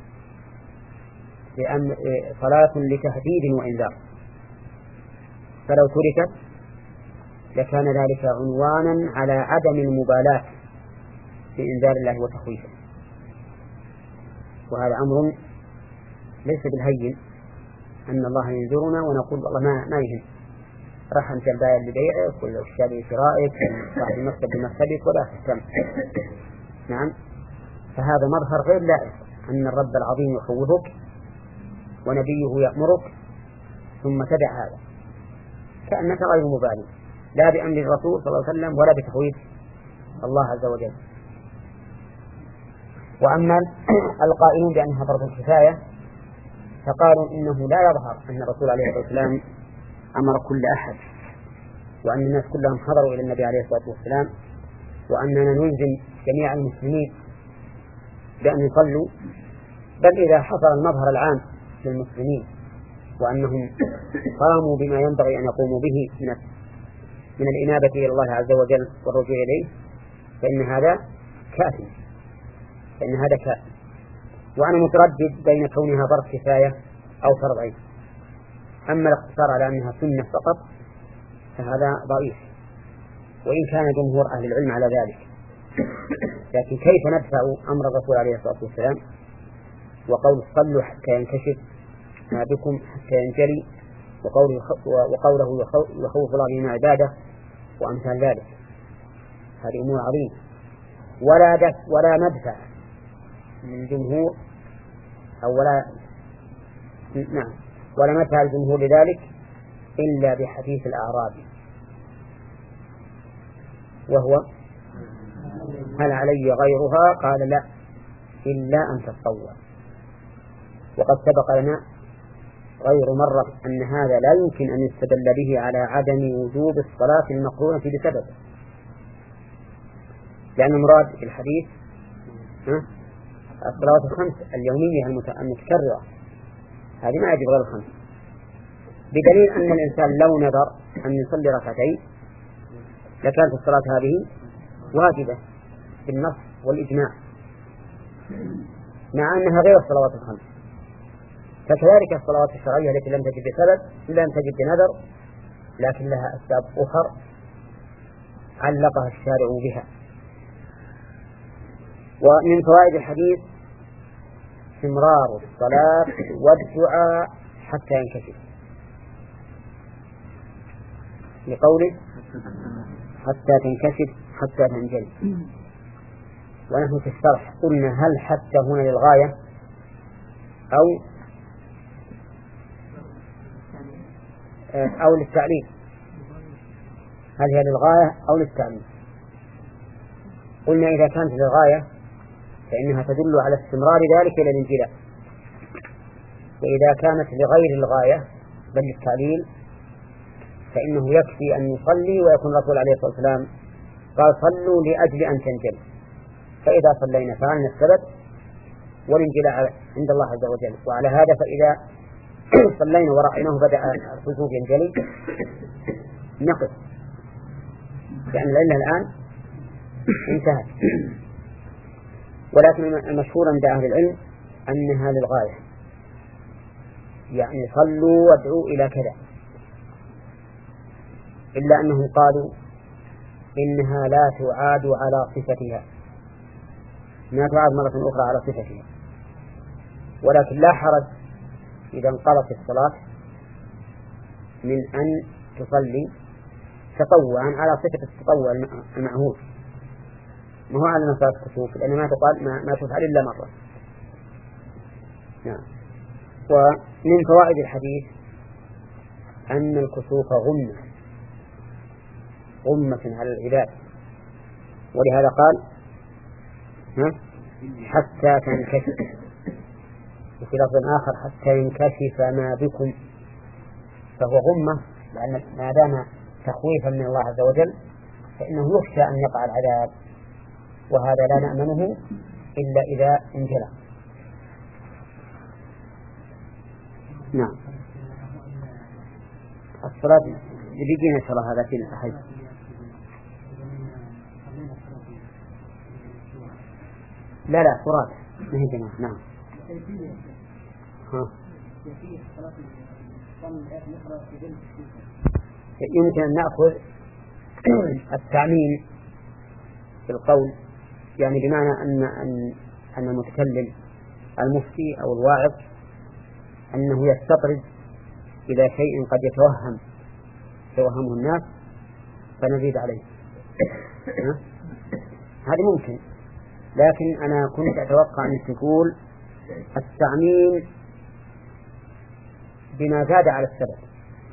لأمر صلاة لتهديد وإنذار، فلو تركت لكان ذلك عنوانا على عدم المبالاة بإنذار الله وتخويفه، وهذا أمر ليس بالهين أن الله ينذرنا ونقول والله ما ما يهم، راح أنت البائع لبيعك ولا الشاري لشرائك صاحب المكتب بمكتبك ولا تهتم. نعم، فهذا مظهر غير لائق أن الرب العظيم يخوفك ونبيه يأمرك ثم تدع هذا كأنك غير مبالي لا بأمر الرسول صلى الله عليه وسلم ولا بتخويف الله عز وجل. وأما القائلون بأنها فرض كفاية فقالوا إنه لا يظهر أن الرسول عليه الصلاة والسلام أمر كل أحد، وأن الناس كلهم حضروا إلى النبي عليه الصلاة والسلام، وأننا نلزم جميع المسلمين بأن يصلوا، بل إذا حصل المظهر العام للمسلمين وأنهم قاموا بما ينبغي أن يقوموا به من من الإنابة إلى الله عز وجل والرجوع إليه فإن هذا كافٍ، فإن هذا كافٍ. وأنا متردد بين كونها فرض كفاية أو فرض عين. أما الاقتصار على أنها سنة فقط فهذا ضعيف، وإن كان جمهور أهل العلم على ذلك. لكن كيف ندفع أمر الرسول عليه الصلاة والسلام وقول صلوا حتى ينكشف ما بكم حتى ينجلي، وقوله, وقوله يخوف الله من عباده وأمثال ذلك؟ هذه أمور عظيمة. ولا دفع ولا ندفع من جمهور أو ولا نعم ولا ندفع الجمهور لذلك إلا بحديث الأعرابي، وهو هل علي غيرها؟ قال لا إلا أن تتطوع. وقد سبق لنا غير مرة أن هذا لا يمكن أن يستدل به على عدم وجوب الصلاة المقرونة بسبب، لأن المراد في الحديث الصلوات الخمس اليومية المتكررة، هذه ما يجب غير الخمس، بدليل أن الإنسان لو نذر أن يصلي ركعتين لكانت الصلاة هذه واجبة بالنص والإجماع، مع أنها غير الصلوات الخمس. فكذلك الصلوات الشرعية التي لم تجد بسبب لم تجد بنذر لكن لها أسباب أخرى علقها الشارع بها. ومن فوائد الحديث استمرار الصلاة والدعاء حتى ينكشف، لقوله حتى تنكشف حتى تنجلي. ونحن في الشرح قلنا هل حتى هنا للغاية أو أو للتعليل؟ هل هي للغاية أو للتعليل؟ قلنا إذا كانت للغاية فإنها تدل على استمرار ذلك إلى الانجلاء، وإذا كانت لغير الغاية بل للتعليل فإنه يكفي أن يصلي ويكون الرسول عليه الصلاة والسلام قال صلوا لأجل أن تنجلوا، فإذا صلينا فعلنا السبب والانجلاء عند الله عز وجل. وعلى هذا فإذا صلينا ورأيناه بدأ الخسوف ينجلي نقف، لأن العلة الآن انتهت. ولكن المشهور عند أهل العلم أنها للغاية، يعني صلوا وادعوا إلى كذا، إلا أنهم قالوا إنها لا تعاد على صفتها، ما تعاد مرة أخرى على صفتها، ولكن لا حرج إذا انقضت الصلاة من أن تصلي تطوعا على صفة التطوع المعهود، ما هو على مسألة الكسوف، لأن ما تقال ما, ما تفعل إلا مرة. نعم. ومن فوائد الحديث أن الكسوف غمة غمة على العباد، ولهذا قال حتى تنكشف، وفي لفظ آخر حتى ينكشف ما بكم، فهو غمة، لأن ما دام تخويفا من الله عز وجل فإنه يخشى أن يقع العذاب، وهذا لا نأمنه إلا إذا انجلى. نعم. الصلاة بيجينا إن شاء الله هذا في الأحد. لا لا فرات ما هي جماعة. نعم. ها. يمكن أن نأخذ التعميم في القول، يعني بمعنى أن أن أن المتكلم المفتي أو الواعظ أنه يستطرد إلى شيء قد يتوهم يتوهمه الناس فنزيد عليه. هذا ممكن، لكن أنا كنت أتوقع أن تقول التعميم بما زاد على السبب.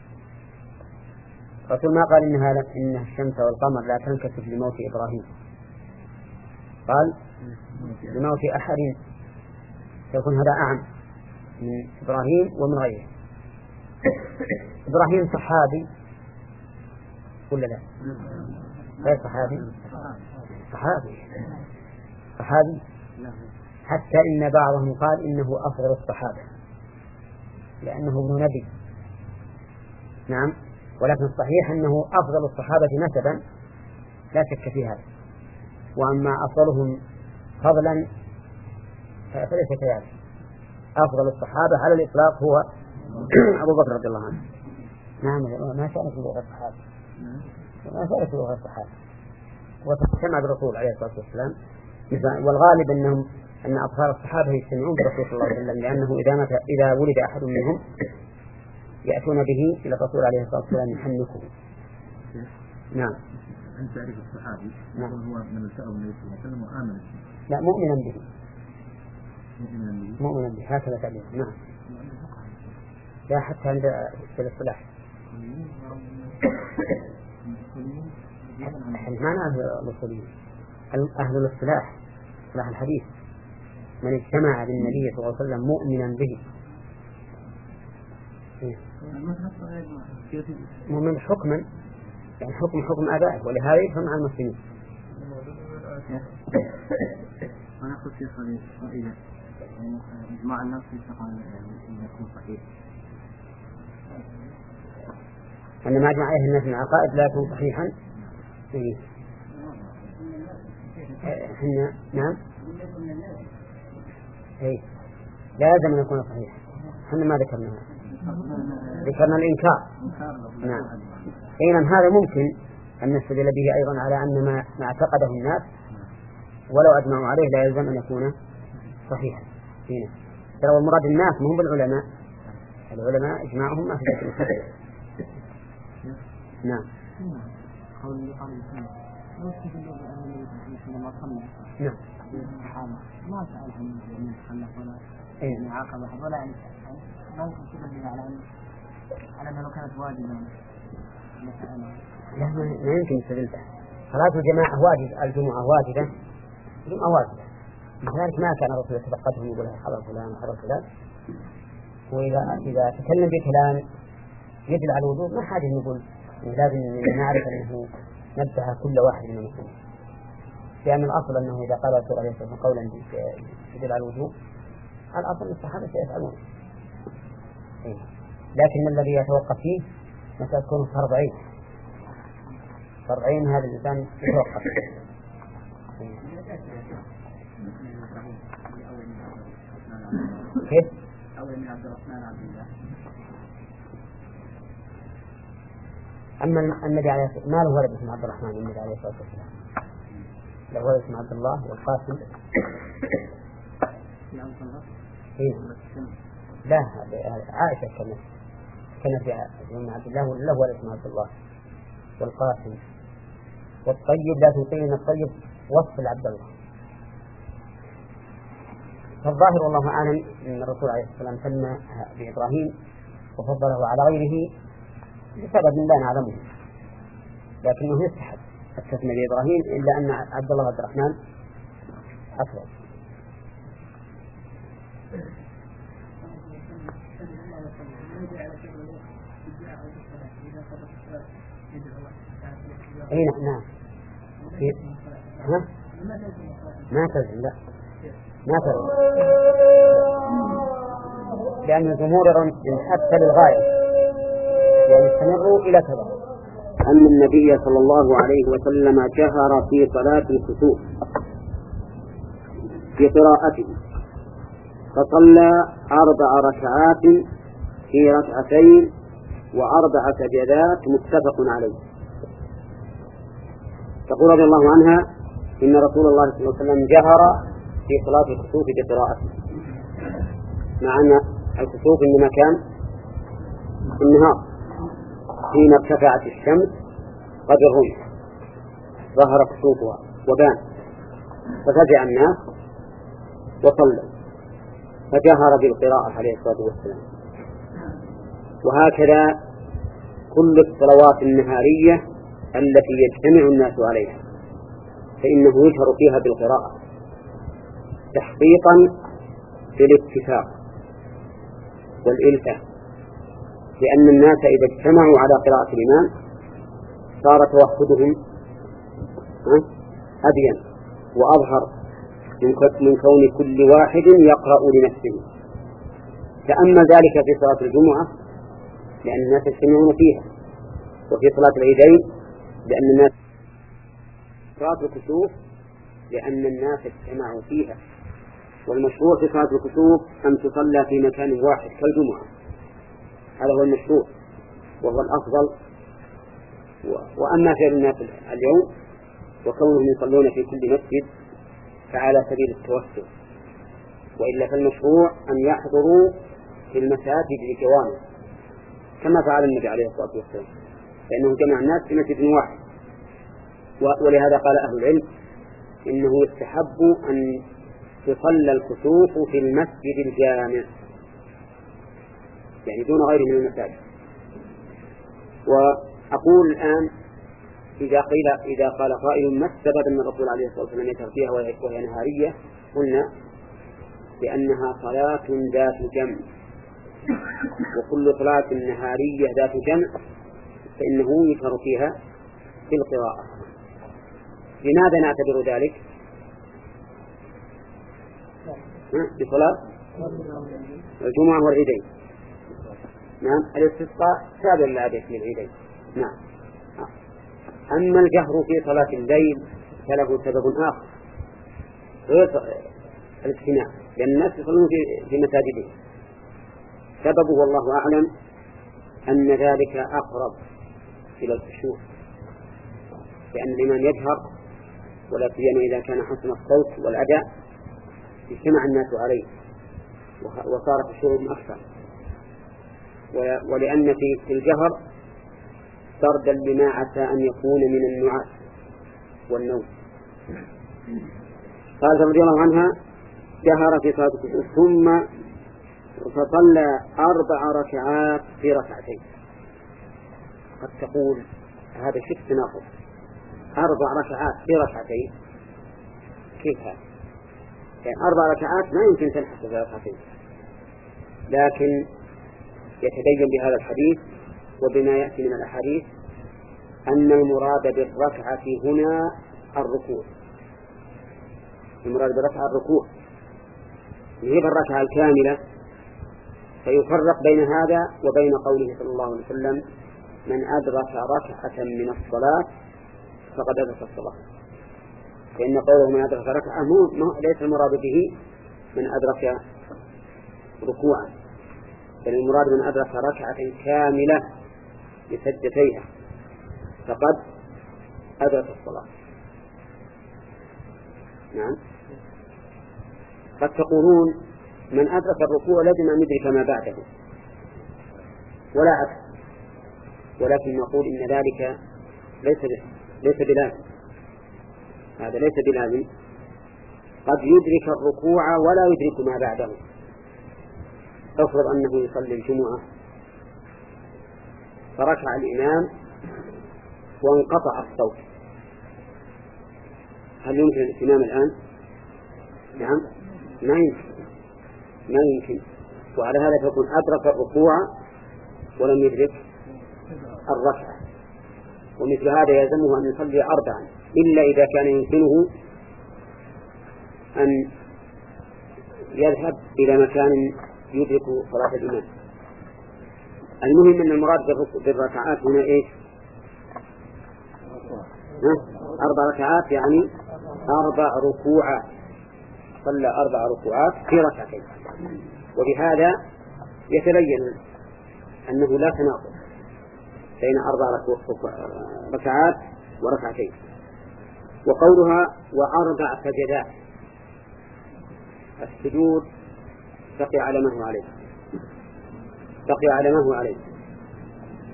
الرسول ما قال إنها إن الشمس والقمر لا تنكسف لموت إبراهيم، قال لموت أحد سيكون هذا أعم من إبراهيم ومن غيره. إبراهيم صحابي ولا لا؟ غير صحابي؟ صحابي صحابي حتى إن بعضهم قال إنه أفضل الصحابة لأنه ابن نبي. نعم، ولكن الصحيح أنه أفضل الصحابة نسبا لا شك في هذا، وأما أفضلهم فضلا فليس كذلك. أفضل الصحابة على الإطلاق هو أبو بكر رضي الله عنه. نعم، ما سألت لغة الصحابة، ما سألت لغة الصحابة، وتجتمع بالرسول عليه الصلاة والسلام، والغالب أنهم أن أطفال الصحابة يجتمعون بالرسول صلى الله عليه وسلم، لأنه إذا مات إذا ولد أحد منهم يأتون به إلى الرسول عليه الصلاة والسلام يحنكه. نعم. أنت تعرف الصحابي؟ نعم. هو من الشعب النبي صلى الله عليه وسلم وآمن. لا، مؤمنا به. مؤمنا به. مؤمنا به هكذا تعليم. نعم. لا، حتى عند في الاصطلاح. ما نعرف الأصوليين، أهل الاصطلاح، اصطلاح الحديث، من اجتمع بالنبي صلى الله عليه وسلم مؤمنا به. مؤمن حكما، يعني حكم حكم آبائه، ولهذا يفهم عن المسلمين. أنا أقول شيخ إذا إجماع الناس يستقال أن يكون صحيح، أن ما أجمع عليه الناس من عقائد لا يكون صحيحا. إيه. إحنا نعم. إيه. لازم أن يكون صحيحا. إحنا ما ذكرنا ذكرنا الإنكار. نعم. إذن هذا ممكن أن نستدل به أيضا على أن ما ما اعتقده الناس ولو أجمعوا عليه لا يلزم أن يكون صحيحا. هنا ترى المراد الناس مهم بالعلماء، العلماء إجماعهم ما في ذلك الصحيح. نعم. نعم. ما سألهم من خلف ولا يعني عاقب أحد ولا يعني ما يمكن تدل على أن على أنه كانت واجبة. لا، ما يمكن يستدل به. صلاة الجماعة واجب، الجمعة واجبة، الجمعة واجبة. لذلك ما كان الرسول يتفقدهم يقول حضر فلان حضر فلان، وإذا إذا تكلم بكلام يدل على الوجوب ما حاجة نقول لازم نعرف أنه نبه كل واحد من المسلمين، لأن الأصل أنه إذا قال الرسول عليه الصلاة والسلام قولا يدل على الوجوب الأصل الصحابة سيفعلون. لكن الذي يتوقف فيه متى تكون فرض عين، فرض عين هذا الإنسان يتوقف. كيف؟ أما النبي عليه الصلاة والسلام ما له ولد اسمه عبد الرحمن، النبي عليه الصلاة والسلام له ولد اسمه عبد الله والقاسم. إيه؟ لا، عائشة كانت كانت ابن عبد الله وله ولد اسمه عبد الله والقاسم. والطيب لا تطيعن الطيب وصف عبد الله. فالظاهر والله أعلم أن الرسول عليه الصلاة والسلام سمى بإبراهيم وفضله على غيره لسبب لا نعلمه، لكنه يستحب التسمية بإبراهيم، إلا أن عبد الله عبد الرحمن أفضل. أي نعم. في ها؟ ما تزعل، لا ما تزعل، لأن الجمهور حتى للغاية ويستمروا إلى كذا. أن النبي صلى الله عليه وسلم جهر في صلاة الكسوف في قراءته، فصلى أربع ركعات في ركعتين وأربع سجدات متفق عليه. تقول رضي الله عنها إن رسول الله صلى الله عليه وسلم جهر في صلاة الكسوف بقراءته، مع أن الكسوف إنما كان النهار حين ارتفعت الشمس قدر الرمح ظهر كسوفها وبان، ففزع الناس وصلوا، فجهر بالقراءة عليه الصلاة والسلام. وهكذا كل الصلوات النهارية التي يجتمع الناس عليها فإنه يجهر فيها بالقراءة تحقيقا بالاتفاق والإلفة، لأن الناس إذا اجتمعوا على قراءة الإمام صار توحدهم أبين وأظهر من كون كل واحد يقرأ لنفسه. تأمل ذلك في صلاة الجمعة لأن الناس يجتمعون فيها، وفي صلاة العيدين لأن الناس، صلاة الكسوف لأن الناس اجتمعوا فيها. والمشروع في صلاة الكسوف أن تصلى في مكان واحد كالجمعة، هذا هو المشروع وهو الأفضل. وأما فعل الناس اليوم وكونهم يصلون في كل مسجد فعلى سبيل التوسع، وإلا فالمشروع أن يحضروا في المساجد الجوامع كما فعل النبي عليه الصلاة والسلام، فإنه جمع الناس في مسجد واحد. ولهذا قال أهل العلم إنه يستحب أن تصلى الكسوف في المسجد الجامع، يعني دون غيره من المساجد. وأقول الآن إذا قيل إذا قال قائل ما السبب أن الرسول عليه الصلاة والسلام يتر فيها وهي نهارية؟ قلنا لأنها صلاة ذات جمع، وكل صلاة نهارية ذات جمع فإنه يتر فيها في القراءة. لماذا نعتبر ذلك؟ بصلاة الجمعة والعيدين. نعم، الاستسقاء تابع للعادة في العيدين. نعم. أما الجهر في صلاة الليل فله سبب آخر غير الاجتماع، لأن الناس يصلون في, في مساجدهم. سببه والله أعلم أن ذلك أقرب إلى الخشوع، لأن الإمام يجهر ولا سيما إذا كان حسن الصوت والأداء اجتمع الناس عليه وصار خشوعهم أكثر. ولأن في الجهر طردا لما عسى أن يكون من النعاس والنوم. قالت رضي الله عنها جهر في صلاة الكسوف ثم فصلى أربع ركعات في ركعتين. قد تقول هذا شيء تناقض، أربع ركعات في ركعتين كيف هذا؟ يعني أربع ركعات ما يمكن تنحسب في ركعتين، لكن يتبين بهذا الحديث وبما يأتي من الأحاديث أن المراد بالركعة هنا الركوع. المراد بالركعة الركوع هي الركعة الكاملة، فيفرق بين هذا وبين قوله صلى الله عليه وسلم من أدرك ركعة من الصلاة فقد أدرك الصلاة. فإن قوله من أدرك ركعة مو ليس المراد به من أدرك ركوعا، بل المراد من أدرك ركعة كاملة بسجدتيها فقد أدرك الصلاة. نعم. قد تقولون من أدرك الركوع لازم أن يدرك ما بعده ولا عكس، ولكن نقول إن ذلك ليس ليس بلازم، هذا ليس بلازم. قد يدرك الركوع ولا يدرك ما بعده. افرض أنه يصلي الجمعة فركع الإمام وانقطع الصوت، هل يمكن الاتمام الآن؟ نعم، ما يمكن ما يمكن وعلى هذا فيكون أدرك الركوع ولم يدرك الركعة. ومثل هذا يلزمه أن يصلي أربعا إلا إذا كان يمكنه أن يذهب إلى مكان يدرك صلاة الإمام. المهم أن المراد بالركعات هنا إيش؟ أربع ركعات، يعني أربع ركوعات، صلى أربع ركوعات في ركعتين. وبهذا يتبين أنه لا تناقض بين أربع ركعات وركعتين. وقولها وأربع سجدات، السجود بقي على ما هو عليه بقي على ما هو عليه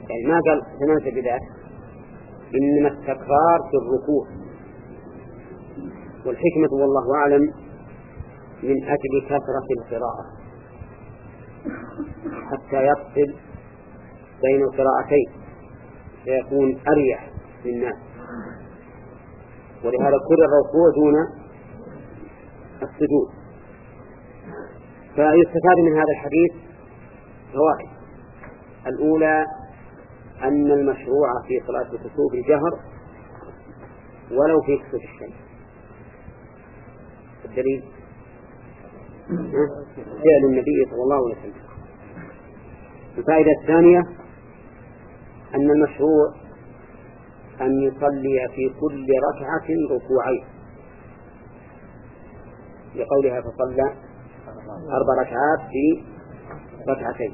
يعني ما قال تناسب بذات، إنما التكرار في الركوع. والحكمة والله أعلم من أجل كثرة القراءة حتى يفصل بين القراءتين فيكون أريح للناس، ولهذا كرر الركوع دون السجود. فيستفاد من هذا الحديث فوائد. الأولى أن المشروع في صلاة الكسوف الجهر ولو في كسوف الشمس. الدليل فعل النبي صلى الله عليه وسلم. الفائدة الثانية أن المشروع أن يصلي في كل ركعة ركوعين، لقولها فصلى أربع ركعات في ركعتين.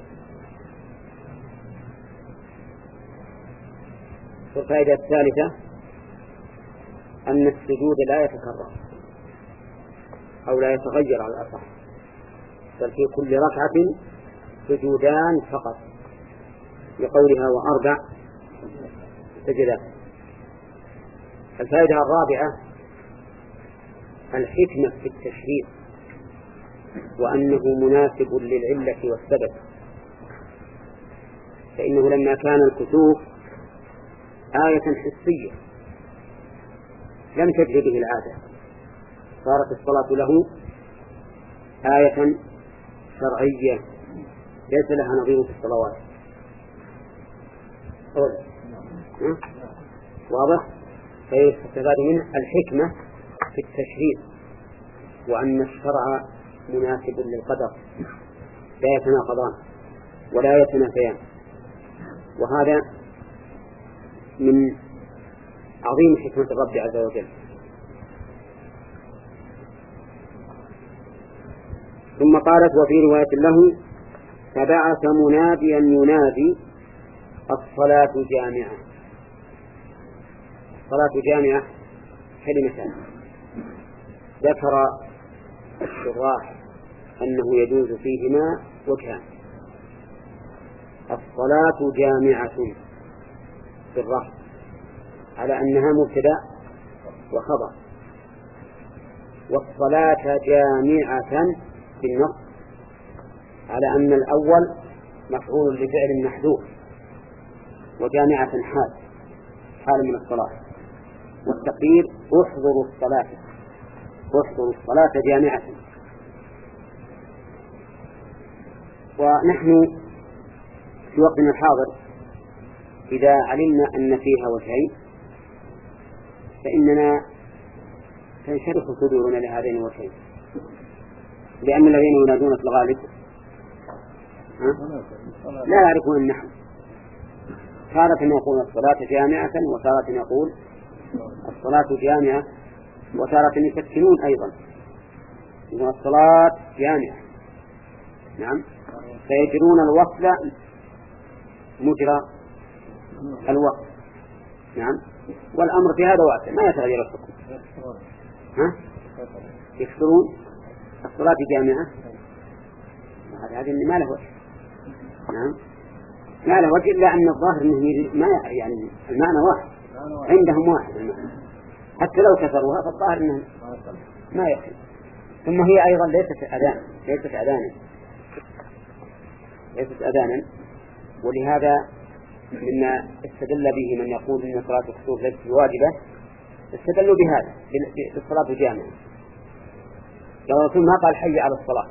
والفائدة الثالثة أن السجود لا يتكرر أو لا يتغير على الأصح، بل في كل ركعة سجودان فقط، لقولها وأربع سجدات. الفائدة الرابعة الحكمة في التشريع، وأنه مناسب للعلة والسبب، فإنه لما كان الكسوف آية حسية لم تجري به العادة صارت الصلاة له آية شرعية ليس لها نظير في الصلوات. واضح؟ فيستفاد منه الحكمة في التشريع، وأن الشرع مناسب للقدر لا يتناقضان ولا يتنافيان، وهذا من عظيم حكمة الرب عز وجل. ثم قالت وفي رواية له فبعث مناديا ينادي الصلاة جامعة. الصلاة جامعة كلمتان ذكر الشراح أنه يجوز فيهما وجهان. الصلاة جامعة بالرفع على أنها مبتدأ وخبر، والصلاة جامعة بالنص على أن الأول مفعول لفعل محذوف وجامعة حال حال من الصلاة، والتقدير احضروا الصلاة احضروا الصلاة جامعة. ونحن في وقتنا الحاضر إذا علمنا أن فيها وجهين فإننا تنشرح صدورنا لهذين الوجهين، لأن الذين ينادون في الغالب لا يعرفون النحو، تارة يقول الصلاة جامعة وتارة يقول الصلاة جامعة، وتارة يسكنون أيضا إن الصلاة جامعة. نعم، فيجرون الوصل مجرى الوقت. نعم، والأمر في هذا واسع ما يتغير الحكم. ها؟ يكسرون الصلاة جامعة، هذا ما له وجه. نعم، ما له وجه إلا أن الظاهر أنه ما يعني المعنى واحد عندهم واحد المعنى. حتى لو كسروها فالظاهر أنه ما يكفي. ثم هي أيضا ليست أذان ليست أذانا ليست أذانا ولهذا مما استدل به من يقول إن صلاة الكسوف ليست واجبة استدلوا بهذا بالصلاة الجامعة. لو الرسول ما قال حي على الصلاة،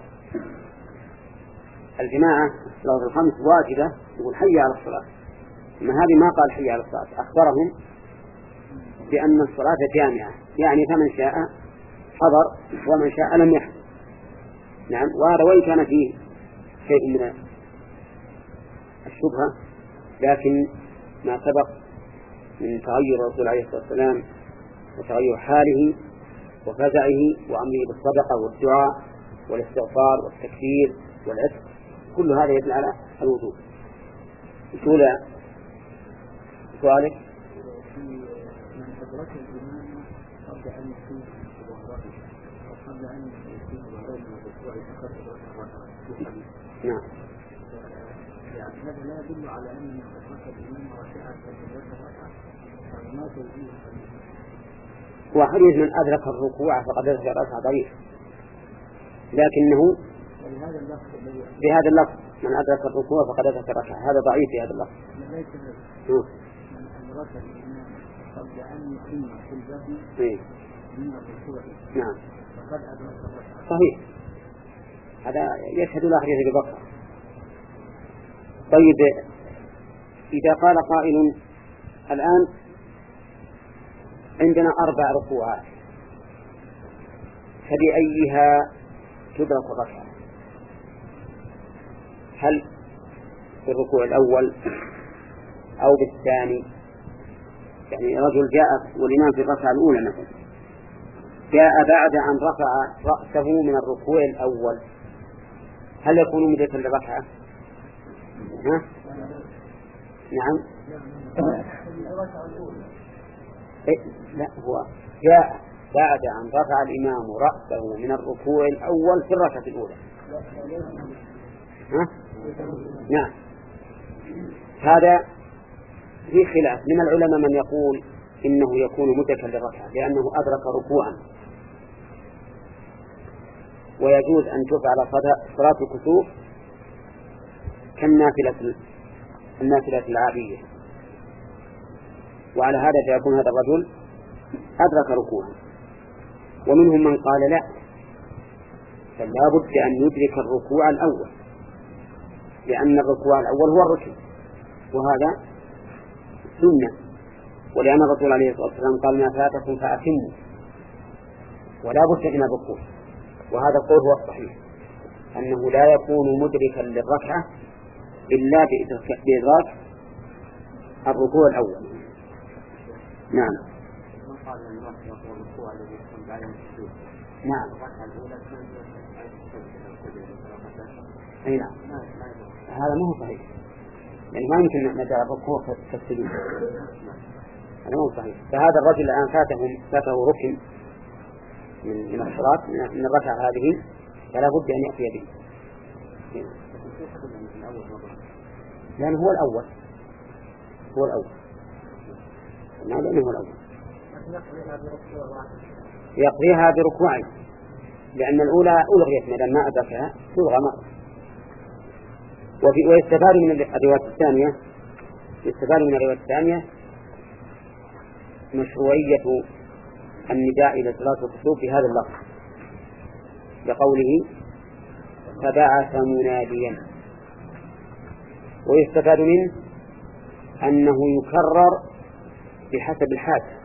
الجماعة الصلاة الخمس واجبة يقول حي على الصلاة، أما هذه ما قال حي على الصلاة، أخبرهم بأن الصلاة جامعة، يعني فمن شاء حضر ومن شاء لم يحضر. نعم، وهذا وإن كان فيه شيء من الشبهة، لكن ما سبق من تغير الرسول عليه الصلاة والسلام وتغير حاله وفزعه وأمره بالصدقة والدعاء والاستغفار والتكفير والعتق، كل هذا يدل على الوجوب. سؤال سؤالك نعم يعني هذا لا يدل على أن الركعة الإمام ركعة ما توجيه. وحديث من أدرك الركوع فقد أدرك الركعة ضعيف، لكنه بهذا اللفظ من أدرك الركوع فقد أدرك الركعة هذا ضعيف في هذا اللفظ. ليس من أدرك الإمام قبل أن يتم في الباب من الركوع نعم فقد أدرك الركعة صحيح، هذا يشهد له حديث أبي بكر. طيب إذا قال قائل الآن عندنا أربع ركوعات فبأيها تدرك الركعة؟ هل في الركوع الأول أو بالثاني؟ يعني رجل جاء والإمام في الركعة الأولى مثلا جاء بعد أن رفع رأسه من الركوع الأول، هل يكون مدركا للركعة؟ ها؟ نعم إيه؟ لا، هو جاء بعد أن رفع الإمام رأسه من الركوع الأول في الركعة الأولى. ها؟ نعم، هذا في خلاف من العلماء من يقول إنه يكون مدركا للركعة لأنه أدرك ركوعا، ويجوز أن تفعل صلاة الكسوف كالنافلة النافلة العادية، وعلى هذا فيكون هذا الرجل أدرك ركوعا. ومنهم من قال لا، فلا بد أن يدرك الركوع الأول لأن الركوع الأول هو الركن وهذا سنة، ولأن الرسول عليه الصلاة والسلام قال ما فاتكم فأتموا ولا بد من الركوع، وهذا القول هو الصحيح أنه لا يكون مدركا للركعة إلا بإدراك الركوع الأول. نعم نعم أي نعم، هذا ما هو صحيح، يعني ما يمكن ندع الركوع كالسجود، هذا ما هو صحيح. فهذا الرجل الآن فاته فاته ركن من من الصلاة من الركعة هذه فلا بد أن يأتي به، لأنه هو الأول هو الأول ما لأنه هو الأول يقضيها بركوعين، لأن الأولى ألغيت ما دام ما أدركها تلغى مرة. ويستفاد من الرواية الثانية يستفاد من الرواية الثانية مشروعية النداء إلى صلاة الكسوف بهذا اللفظ لقوله فبعث مناديا. ويستفاد منه أنه يكرر بحسب الحاجة،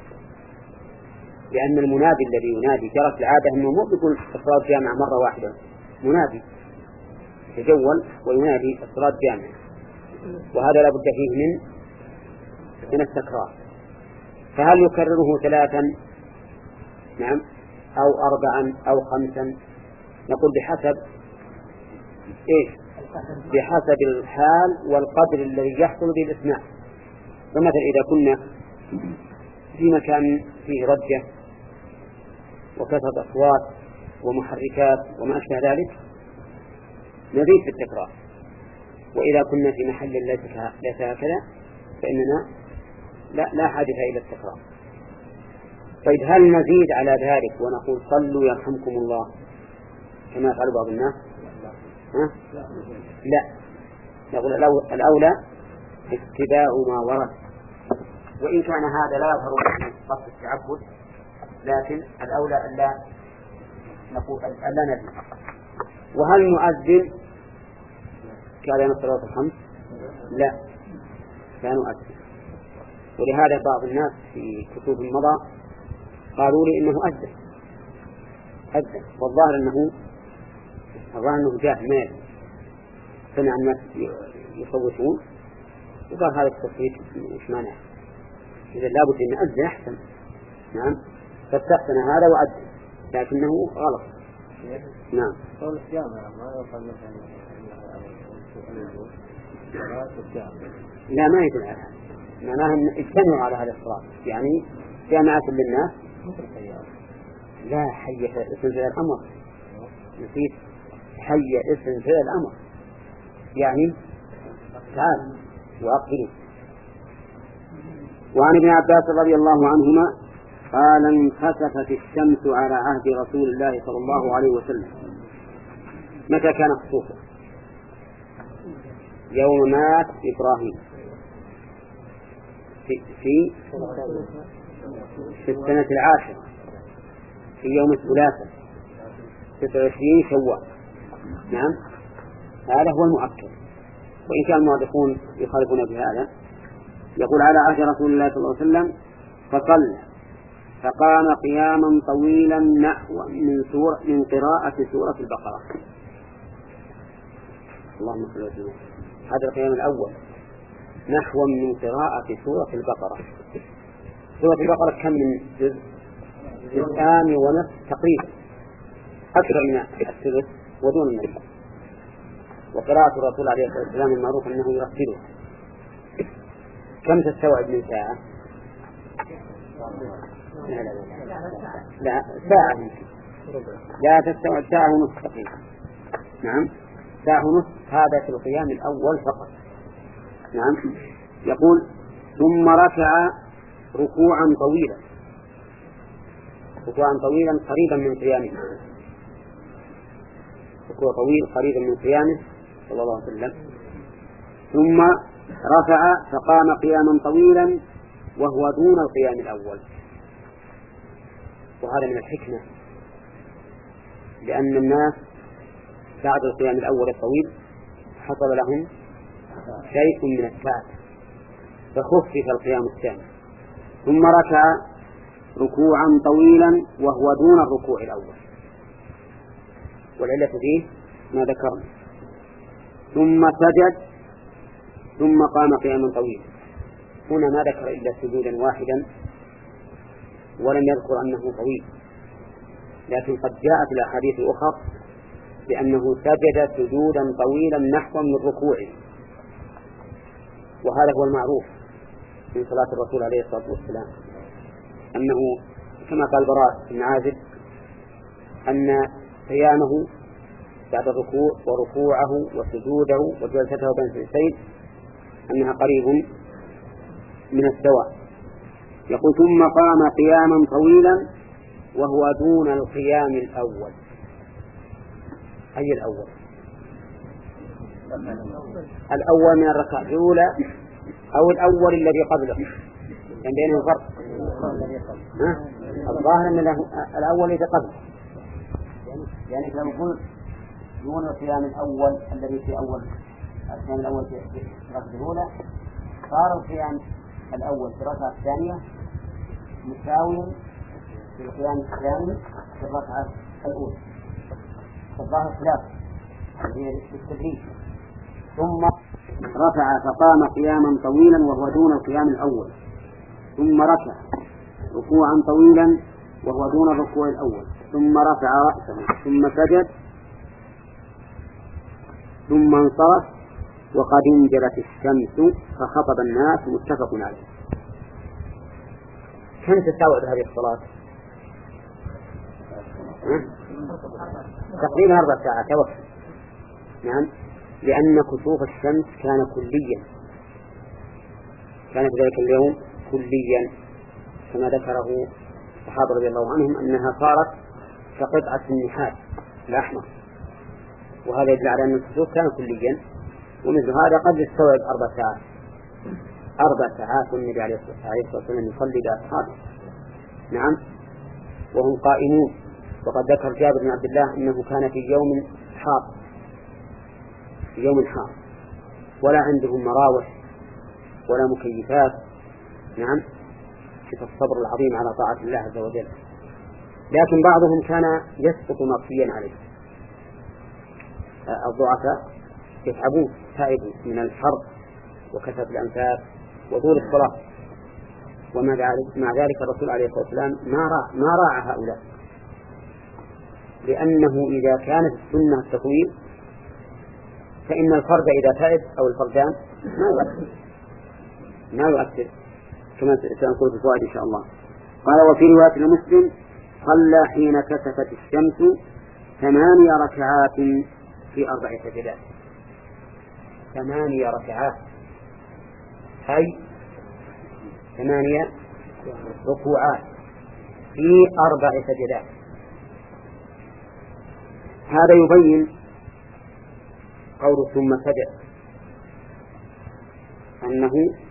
لأن المنادي الذي ينادي جرت العادة أنه مو بيقول الصلاة جامعة مرة واحدة، منادي يتجول وينادي الصلاة جامعة، وهذا لا بد فيه من من التكرار. فهل يكرره ثلاثا نعم أو أربعا أو خمسا؟ نقول بحسب إيش؟ بحسب الحال والقدر الذي يحصل به الإسماع. فمثلا إذا كنا في مكان فيه رجة وكثرة أصوات ومحركات وما أشبه ذلك نزيد في التكرار، وإذا كنا في محل ليس هكذا فإننا لا, لا حاجة إلى التكرار. طيب هل نزيد على ذلك ونقول صلوا يرحمكم الله كما يفعل بعض الناس؟ ها؟ لا، نقول الأولى اتباع ما ورد، وإن كان هذا لا يظهر من قصد التعبد، لكن الأولى ألا نقول ألا نزيد. وهل نؤذن كأذان الصلاة الخمس؟ لا، لا نؤذن. ولهذا بعض الناس في كتب المضى قالوا لي إنه أذن أذن والظاهر أنه الظاهر أنه جاء مال سمع الناس يصوتون وقال هذا التصويت إيش مانع، إذا لابد أن أذن أحسن. نعم، فاستحسن هذا وأذن لكنه غلط. نعم. قول الجامعة ما يقال مثلا لا ما يدل على هذا، معناها اجتمعوا على هذا الصلاة يعني جامعة للناس. لا، حي اسم فعل الأمر، نسيت حي اسم فعل الأمر، يعني تعال وأقبلوا. وعن ابن عباس رضي الله عنهما قال انخسفت الشمس على عهد رسول الله صلى الله عليه وسلم. متى كان خسوفه؟ يوم مات إبراهيم في, في, في السنة العاشرة في يوم الثلاثاء ستة وعشرين شوال. نعم هذا هو المؤكد، وإن كان المؤرخون يخالفون بهذا. يقول على عهد رسول الله صلى الله عليه وسلم فصلى فقام قياما طويلا نحو من سورة من قراءة سورة البقرة. اللهم صل وسلم. هذا القيام الأول نحو من قراءة سورة البقرة. سورة البقرة كم من جزء؟ جزءان ونصف تقريبا، أكثر من الثلث ودون النصف. وقراءة الرسول عليه الصلاة والسلام المعروف أنه يرتلها. كم تستوعب من ساعة؟ لا لا لا, لا. ساعة لا تستوعب ساعة ونصف تقريبا. نعم ساعة ونصف. هذا في القيام الأول فقط. نعم. يقول ثم ركع ركوعا طويلا ركوعا طويلا قريبا من قيامه، ركوع طويل قريبا من قيامه صلى الله عليه وسلم. ثم رفع فقام قياما طويلا وهو دون القيام الأول. وهذا من الحكمة، لأن الناس بعد القيام الأول الطويل حصل لهم شيء من التعب فخفف القيام الثاني. ثم ركع ركوعا طويلا وهو دون الركوع الأول، والعلة فيه ما ذكرنا. ثم سجد ثم قام قياما طويلا. هنا ما ذكر إلا سجودا واحدا ولم يذكر أنه طويل، لكن قد جاءت الأحاديث الأخرى بأنه سجد سجودا طويلا نحو من ركوعه، وهذا هو المعروف من صلاة الرسول عليه الصلاة والسلام، أنه كما قال براء بن عازب أن قيامه بعد الركوع وركوعه وسجوده وجلسته بين الجلسين أنها قريب من السواء. يقول ثم قام قياما طويلا وهو دون القيام الأول. أي الأول؟ الأول من الركعة الأولى أو الأول الذي قبله، يعني بينهم فرق. الظاهر أن الأول الذي قبله، يعني لو قلت دون القيام الأول الذي في أول القيام الأول في الركعة الأولى، صار القيام الأول في الركعة الثانية مساويا في القيام الثاني في الركعة الأولى. الظاهر خلاف بالتدريج. ثم رفع فقام قياما طويلا وهو دون القيام الأول. ثم ركع ركوعا طويلا وهو دون الركوع الأول. ثم رفع رأسه ثم سجد ثم انصرف وقد انجلت الشمس فخطب الناس. متفق عليه. كم تستوعب هذه الصلاة؟ تقريبا أربع ساعات وقت. نعم، لأن كسوف الشمس كان كليا، كان في ذلك اليوم كليا كما ذكره الصحابة رضي الله عنهم أنها صارت كقطعة النحاس الأحمر، وهذا يدل على أن الكسوف كان كليا. ومثل هذا قد يستوعب أربع ساعات أربع ساعات والنبي عليه الصلاة والسلام يصلي بأصحابه. نعم، وهم قائمون. وقد ذكر جابر بن عبد الله أنه كان في يوم حار في يوم حار ولا عندهم مراوح ولا مكيفات. نعم، شوف الصبر العظيم على طاعة الله عز وجل. لكن بعضهم كان يسقط مطفيا عليه. الضعفاء يتعبون تائبون من الحر وكثرة الأنفاس وطول الصلاة، ومع ذلك الرسول عليه الصلاة والسلام ما راعى ما راعى هؤلاء، لأنه إذا كانت السنة التطويل فإن الفرد إذا تعب أو الفردان ما يؤثر ما يؤثر كما سنقول في الفوائد إن شاء الله. قال وفي رواية لمسلم صلى حين كسفت الشمس ثماني ركعات في أربع سجدات. ثماني ركعات، أي ثمانية ركوعات في أربع سجدات. هذا يبين قول ثم سجد أنه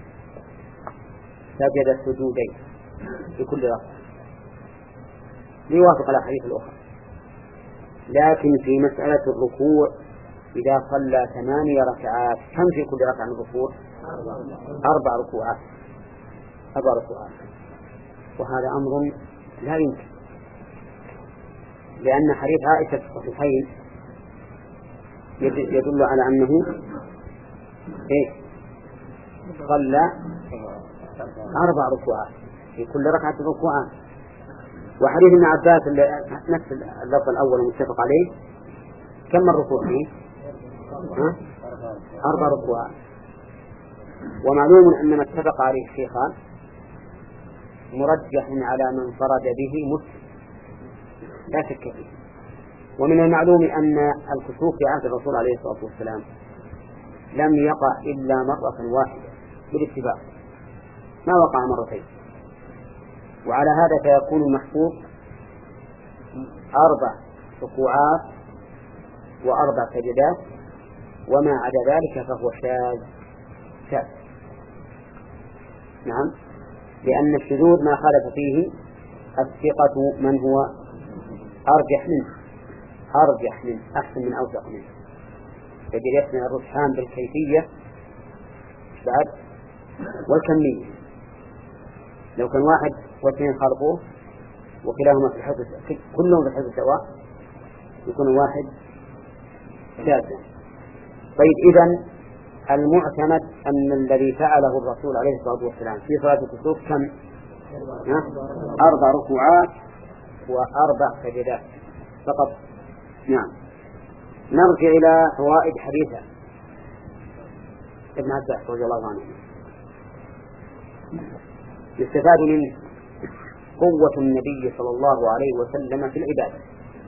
سجد السجودين في كل ركعة ليوافق الأحاديث الأخرى. لكن في مسألة الركوع إذا صلى ثمانية ركعات كم في كل ركعة من الركوع؟ أربع ركوعات أربع ركوعات وهذا أمر لا يمكن، لأن حديث عائشة في الصحيحين يدل على أنه إيه؟ صلى أربع ركوعات في كل ركعة ركوعات. وحديث ابن عباس نفس اللفظ الأول متفق عليه كم الركوع فيه؟ ها؟ أربع ركوعات. ومعلوم أن ما اتفق عليه الشيخان مرجح على من فرد به مسلم لا شك فيه. ومن المعلوم أن الكسوف في عهد الرسول عليه الصلاة والسلام لم يقع إلا مرة واحدة بالاتفاق، ما وقع مرتين. وعلى هذا فيكون المحفوظ أربع ركوعات وأربع سجدات، وما عدا ذلك فهو شاذ شاذ. نعم، لأن الشذوذ ما خالف فيه الثقة من هو أرجح منه أرجح منه أحسن من أوثق منه، فجد يسمع الرجحان بالكيفية بعد والكمية. لو كان واحد واثنين خالفوه وكلاهما في الحفظ كلهم في الحفظ سواء يكون واحد شاذا. طيب إذن المعتمد أن الذي فعله الرسول عليه الصلاة والسلام في صلاة الكسوف كم؟ أربع ركوعات وأربع سجدات فقط. نعم. نرجع إلى فوائد حديث ابن عباس رضي الله عنه. يستفاد منه قوة النبي صلى الله عليه وسلم في العبادة،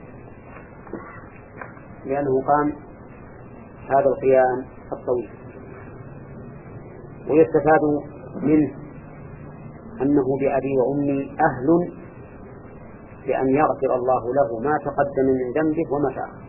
لأنه قام هذا القيام الطويل. ويستفاد منه أنه بأبي وأمي أهل لأن يغفر الله له ما تقدم من ذنبه وما تأخر.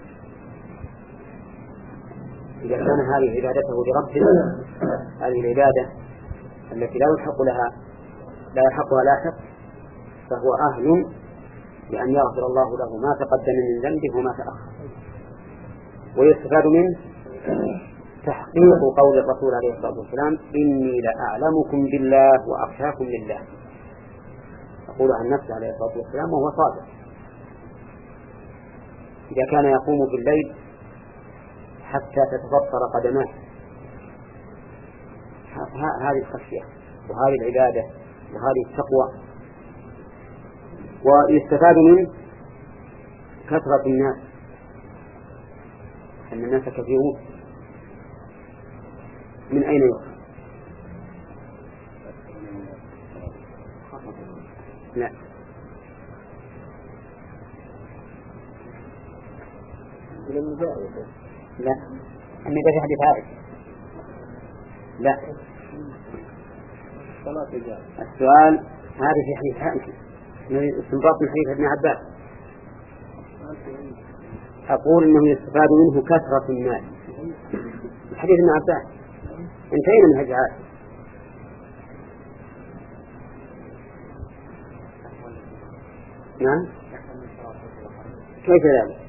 إذا كان هذه عبادته لربه، هذه العبادة التي لا يحق لها لا يحقها لاحق، فهو أهل لأن يغفر الله له ما تقدم من ذنبه وما تأخر. ويستفاد منه تحقيق قول الرسول عليه الصلاة والسلام إني لأعلمكم بالله وأخشاكم لله، يقول عن نفسه عليه الصلاة والسلام وهو صادق. إذا كان يقوم بالليل حتى تتفطر قدماه، هذه الخشية وهذه العبادة وهذه التقوى. ويستفاد منه كثرة الناس، أن الناس كثيرون. من أين يؤخذ؟ لا لا النداء في حديث عائشة. لا السؤال هذا في حديث عائشة استنباط من حديث ابن عباس. أقول إنه يستفاد منه كثرة الناس. حديث ابن عباس انتهينا من حديث عائشة. نعم كيف ذلك؟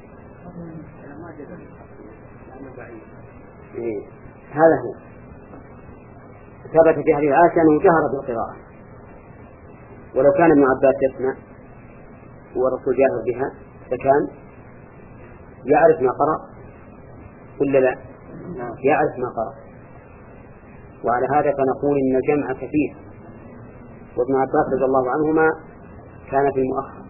إيه. هذا هو ثبت في حديث عائشة أنه جهر بالقراءة، ولو كان ابن عباس يسمع والرسول جاهر بها فكان يعرف ما قرأ ولا لا؟ يعرف ما قرأ. وعلى هذا فنقول إن الجمع كثير، وابن عباس رضي الله عنهما كان في المؤخر.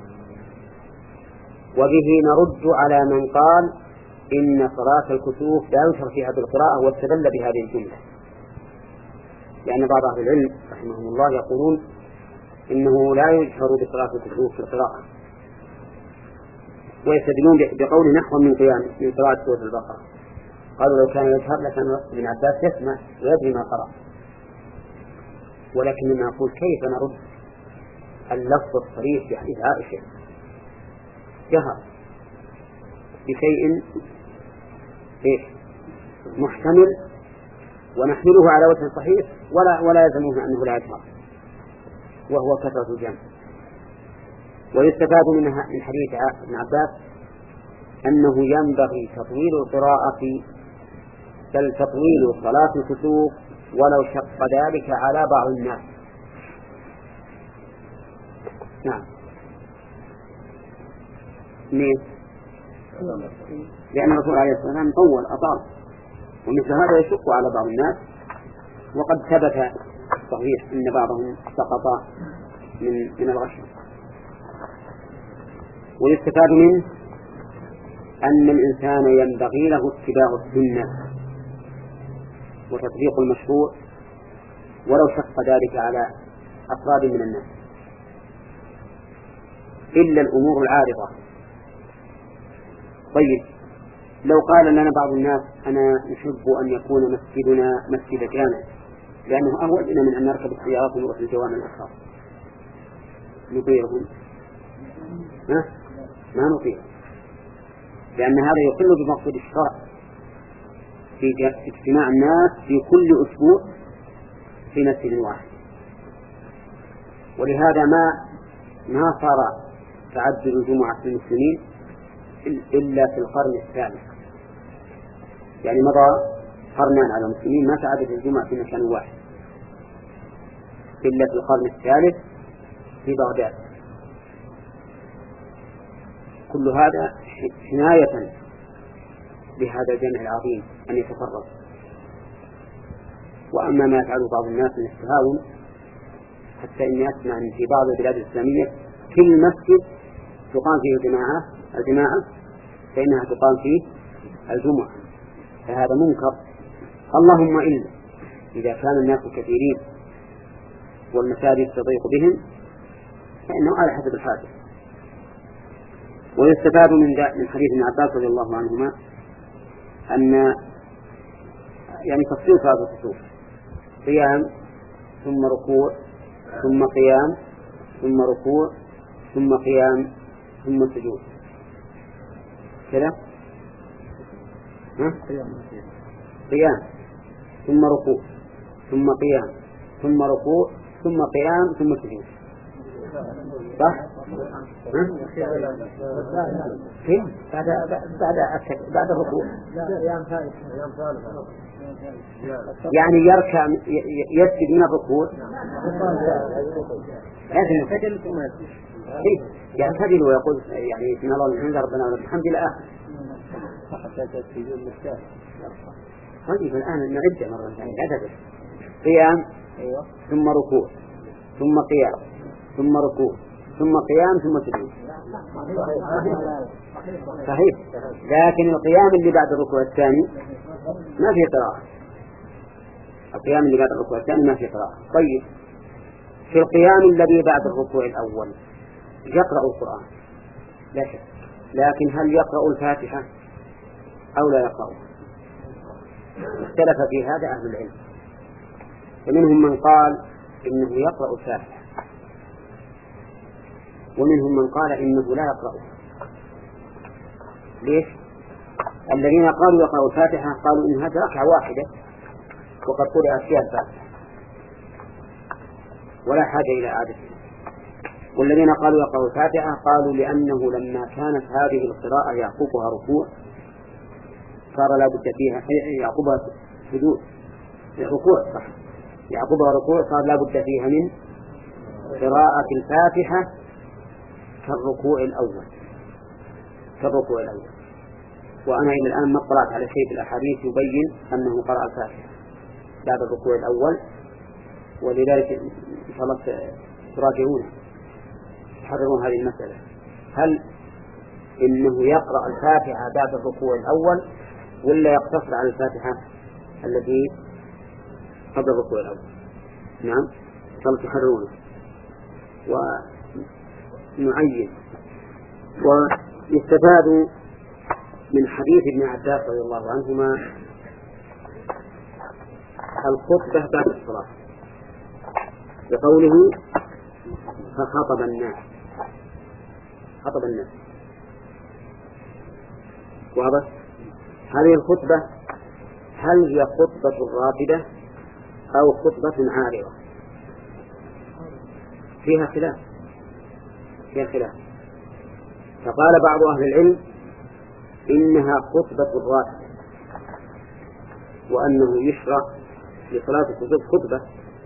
وبه نرد على من قال إن صلاة الكسوف لا يشرع فيها بالقراءة واستدل بهذه الجملة، لأن بعض أهل العلم رحمهم الله يقولون إنه لا يجهر بصلاة الكسوف في القراءة، ويستدلون بقول نحو من قيام من قراءة سورة البقرة. قالوا لو كان يجهر لكان ابن عباس يسمع ويدري ما قرأ. ولكننا نقول كيف نرد اللفظ الصريح في حديث عائشة جهر بشيء إيش محتمل ونحمله على وجه صحيح ولا ولا يلزمه أنه لا يجهر وهو كثرة الجمع. ويستفاد منها من حديث ابن عباس أنه ينبغي تطويل القراءة بل تطويل صلاة الكسوف ولو شق ذلك على بعض الناس. نعم ليه؟ لأن الرسول عليه الصلاة والسلام طول أطال ومثل هذا يشق على بعض الناس. وقد ثبت صحيح أن بعضهم سقط من من الغش. ويستفاد منه أن الإنسان ينبغي له اتباع السنة وتطبيق المشروع ولو شق ذلك على أفراد من الناس إلا الأمور العارضة. طيب لو قال لنا بعض الناس أنا نحب أن يكون مسجدنا مسجد جامع لأنه أهون لنا من أن نركب السيارات ونروح الجوامع الأخرى نطيعهم؟ ها؟ ما نطيع، لأن هذا يخل بمقصود الشرع في اجتماع الناس في كل أسبوع في مسجد واحد. ولهذا ما ما صار تعدد الجمعة في المسلمين إلا في القرن الثالث، يعني مضى قرنان على المسلمين ما تعدد الجمعة في مكان واحد إلا في القرن الثالث في بغداد. كل هذا حماية بهذا الجمع العظيم أن يتفرق. وأما ما يفعله بعض الناس من التهاون حتى إني أسمع أن في بعض البلاد الإسلامية كل مسجد تقام فيه الجماعة الجماعة فإنها تقام فيه الجمعة، فهذا منكر. اللهم إلا إذا كان الناس كثيرين والمساجد تضيق بهم فإنه على حسب الحاجة. ويستفاد من من حديث ابن عباس رضي الله عنهما أن يعني تفصيل صلاة الكسوف قيام ثم ركوع ثم قيام ثم ركوع ثم قيام ثم سجود كذا، قيام ثم ركوع ثم قيام ثم ركوع ثم قيام ثم سجود، صح؟ كيف؟ بعد بعد بعد الركوع يعني يركع يسجد من الركوع لكن يعتدل ويقول يعني إن الله الحمد ربنا ولك الحمد إلى آخر. طيب الآن نعد مرة ثانية عدد قيام ثم ركوع ثم قيام ثم ركوع ثم قيام ثم سجود، صحيح. لكن القيام اللي بعد الركوع الثاني ما فيه قراءة، القيام اللي بعد الركوع الثاني ما فيه قراءة. طيب في القيام الذي بعد الركوع الأول يقرأ القرآن لا شك، لكن هل يقرأ الفاتحة أو لا يقرأ؟ اختلف في هذا أهل العلم، فمنهم من قال إنه يقرأ الفاتحة ومنهم من قال إنه لا يقرأ. ليش؟ الذين قالوا يقرأ الفاتحة قالوا إن هذا ركعة واحدة وقد قرأت فيها الفاتحة ولا حاجة إلى إعادتها. والذين قالوا يقرأ الفاتحة قالوا لأنه لما كانت هذه القراءة يعقبها ركوع صار لا بد فيها يعقبها سجود ركوع، صح، يعقبها ركوع صار لا بد فيها من قراءة الفاتحة كالركوع الأول كالركوع الأول. وأنا إلى الآن ما اطلعت على شيء في الأحاديث يبين أنه قرأ الفاتحة بعد الركوع الأول، ولذلك إن شاء الله تراجعون تحررون هذه المسألة، هل إنه يقرأ الفاتحة بعد الركوع الأول ولا يقتصر على الفاتحة التي قبل الركوع الأول؟ نعم إن شاء الله تحررونه ونعين. ويستفاد من حديث ابن عباس رضي الله عنهما الخطبة بعد الصلاة بقوله فخطب الناس، خطب الناس. واضح؟ هذه الخطبة هل هي خطبة راتبة أو خطبة عارضة؟ فيها خلاف، فيها خلاف. فقال بعض أهل العلم إنها خطبة راتبة، وأنه يشرع لصلاة الكسوف خطبة،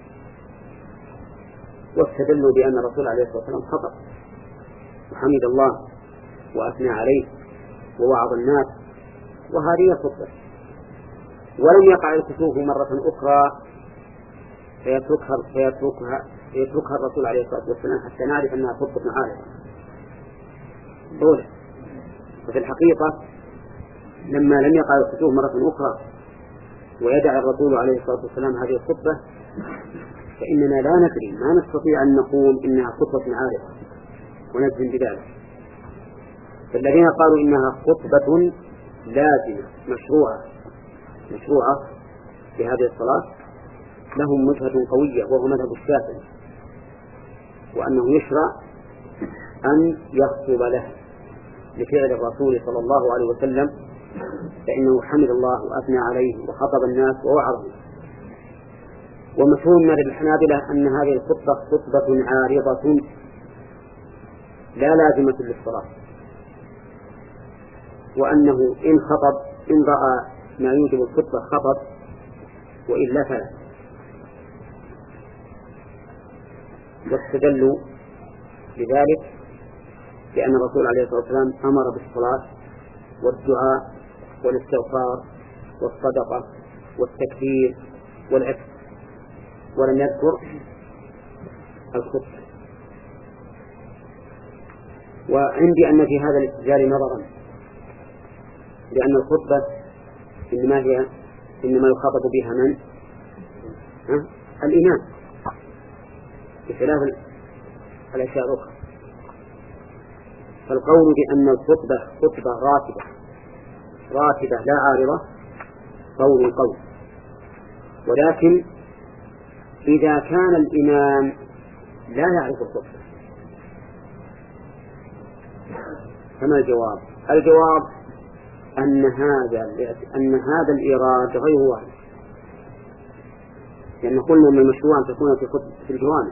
واستدلوا بأن الرسول عليه الصلاة والسلام خطب وحمد الله وأثنى عليه ووعظ الناس، وهذه خطبة. ولم يقع الكسوف مرة أخرى فيتركها, فيتركها, فيتركها الرسول عليه الصلاة والسلام حتى نعرف أنها خطبة عارضة أولى. وفي الحقيقة لما لم يقع الكسوف مرة أخرى ويدع الرسول عليه الصلاة والسلام هذه الخطبة، فإننا لا ندري، ما نستطيع أن نقول إنها خطبة عارضة ونجزم بذلك. فالذين قالوا إنها خطبة لازمة مشروعة مشروعة في هذه الصلاة لهم وجهة قوية، وهو مذهب الشافعي، وأنه يشرع أن يخطب له لفعل الرسول صلى الله عليه وسلم، فإنه حمد الله وأثنى عليه وخطب الناس ووعظهم. ومشهور من الحنابلة أن هذه الخطبة خطبة عارضة لا لازمة للصلاة، وأنه إن خطب إن رأى ما يوجب الخطبة خطب، وإلا فلا. واستدلوا لذلك لأن الرسول عليه الصلاة والسلام أمر بالصلاة والدعاء والاستغفار والصدقة والتكبير والعتق، ولم يذكر الخطبة. وعندي أن في هذا الاستدلال نظرا، لأن الخطبة إنما هي إنما يخاطب بها من؟ ها؟ الإمام، بخلاف الأشياء الأخرى. فالقول بأن الخطبة خطبة راتبة راتبة لا عارضة قول قول. ولكن إذا كان الإمام لا يعرف الخطبة فما الجواب؟ الجواب أن هذا أن هذا الإيراد غير واحد، لأن قلنا من المشروع أن تكون في خطبة في الجوامع،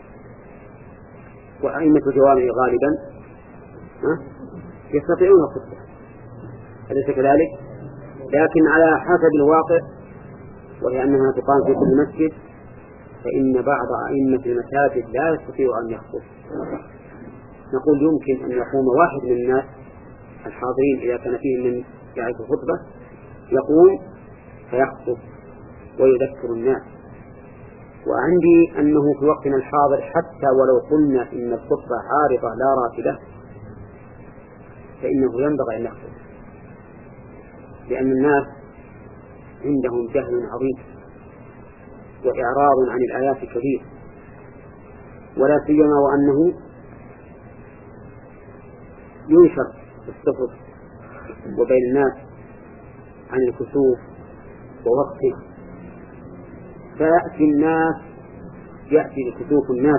وأئمة الجوامع غالبا يستطيعون الخطبة، أليس كذلك؟ لكن على حسب الواقع، وهي أنها تقام في كل مسجد، فإن بعض أئمة المساجد لا يستطيع أن يخطب. نقول يمكن أن يقوم واحد من الناس الحاضرين إذا كان فيه من يعرف الخطبة يقوم فيخطب ويذكر الناس. وعندي أنه في وقتنا الحاضر حتى ولو قلنا إن الخطبة عارضة لا راتبة فإنه ينبغي أن يخطب، لأن الناس عندهم جهل عظيم وإعراض عن الآيات كبير، ولا سيما وأنه ينشر الصفر وبين الناس عن الكسوف ووقته، فيأتي الناس يأتي لكسوف الناس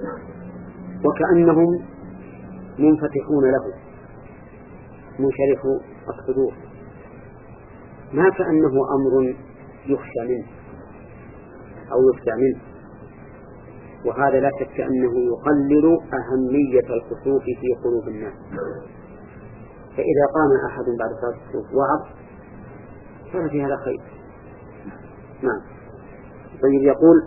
وكأنهم منفتحون له منشرح الصدور، ما كأنه أمر يخشى منه أو يخشى منه. وهذا لا شك أنه يقلل أهمية الكسوف في قلوب الناس. فإذا قام أحد بعد صلاة الكسوف وعظ كان في هذا خير. نعم. طيب يقول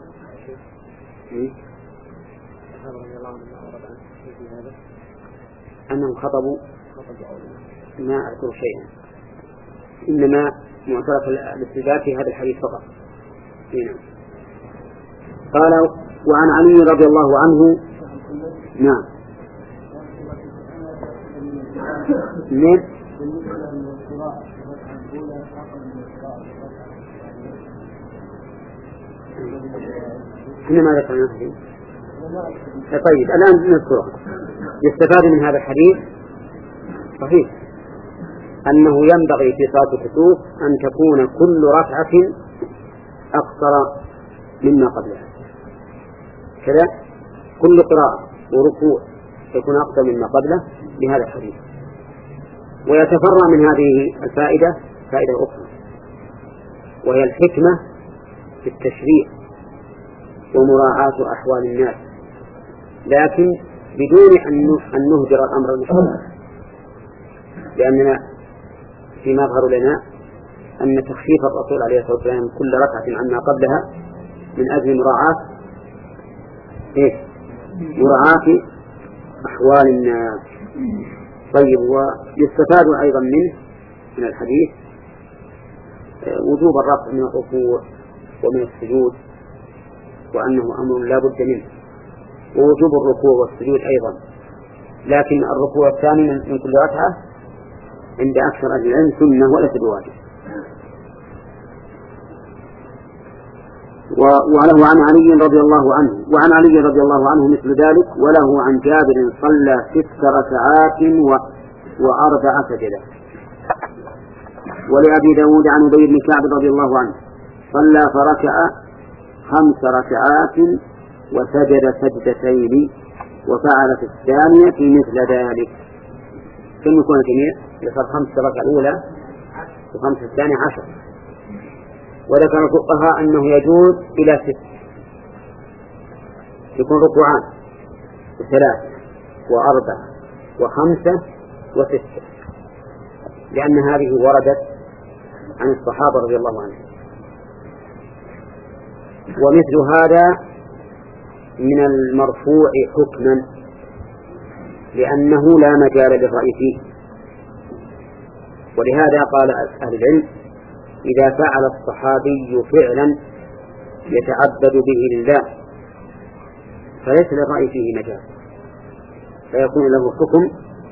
أنهم خطبوا ما أذكر شيئا، إنما معترف الاستدلال في هذا الحديث فقط. هنا قال وعن علي رضي الله عنه نعم من هنا ما ذكرنا فيه. طيب الآن نذكره. يستفاد من هذا الحديث صحيح أنه ينبغي في صلاة الكسوف أن تكون كل ركعة أقصر مما قبلها، كذا كل قراءة وركوع يكون أقصر مما قبله بهذا الحديث. ويتفرع من هذه الفائدة فائدة أخرى، وهي الحكمة في التشريع ومراعاة أحوال الناس، لكن بدون أن نهجر الأمر المشروع، لأننا فيما يظهر لنا أن تخفيف الرسول عليه الصلاة والسلام كل ركعة عما قبلها من أجل مراعاة إيه؟ مراعاة أحوال الناس. طيب، ويستفاد أيضا منه من الحديث وجوب الرفع من الركوع ومن السجود، وأنه أمر لا بد منه، ووجوب الركوع والسجود أيضا، لكن الركوع الثاني من كل ركعة عند أكثر أهل العلم سنة وليس بواجب. وله عن علي رضي الله عنه وعن علي رضي الله عنه مثل ذلك، وله عن جابر صلى ست ركعات وأربع سجدات. ولأبي داود عن أبي بن كعب رضي الله عنه صلى فركع خمس ركعات وسجد سجدتين وفعل في الثانية مثل ذلك. كم يكون الجميع؟ يصير خمس ركعة الأولى وخمس الثانية عشر. وذكر الفقهاء أنه يجوز إلى ست، يكون ركوعان وثلاث وأربع وخمسة وستة، لأن هذه وردت عن الصحابة رضي الله عنهم. ومثل هذا من المرفوع حكما، لأنه لا مجال للرأي فيه. ولهذا قال أهل العلم: إذا فعل الصحابي فعلا يتعبد به لله فليس للرأي فيه مجال، فيكون له حكم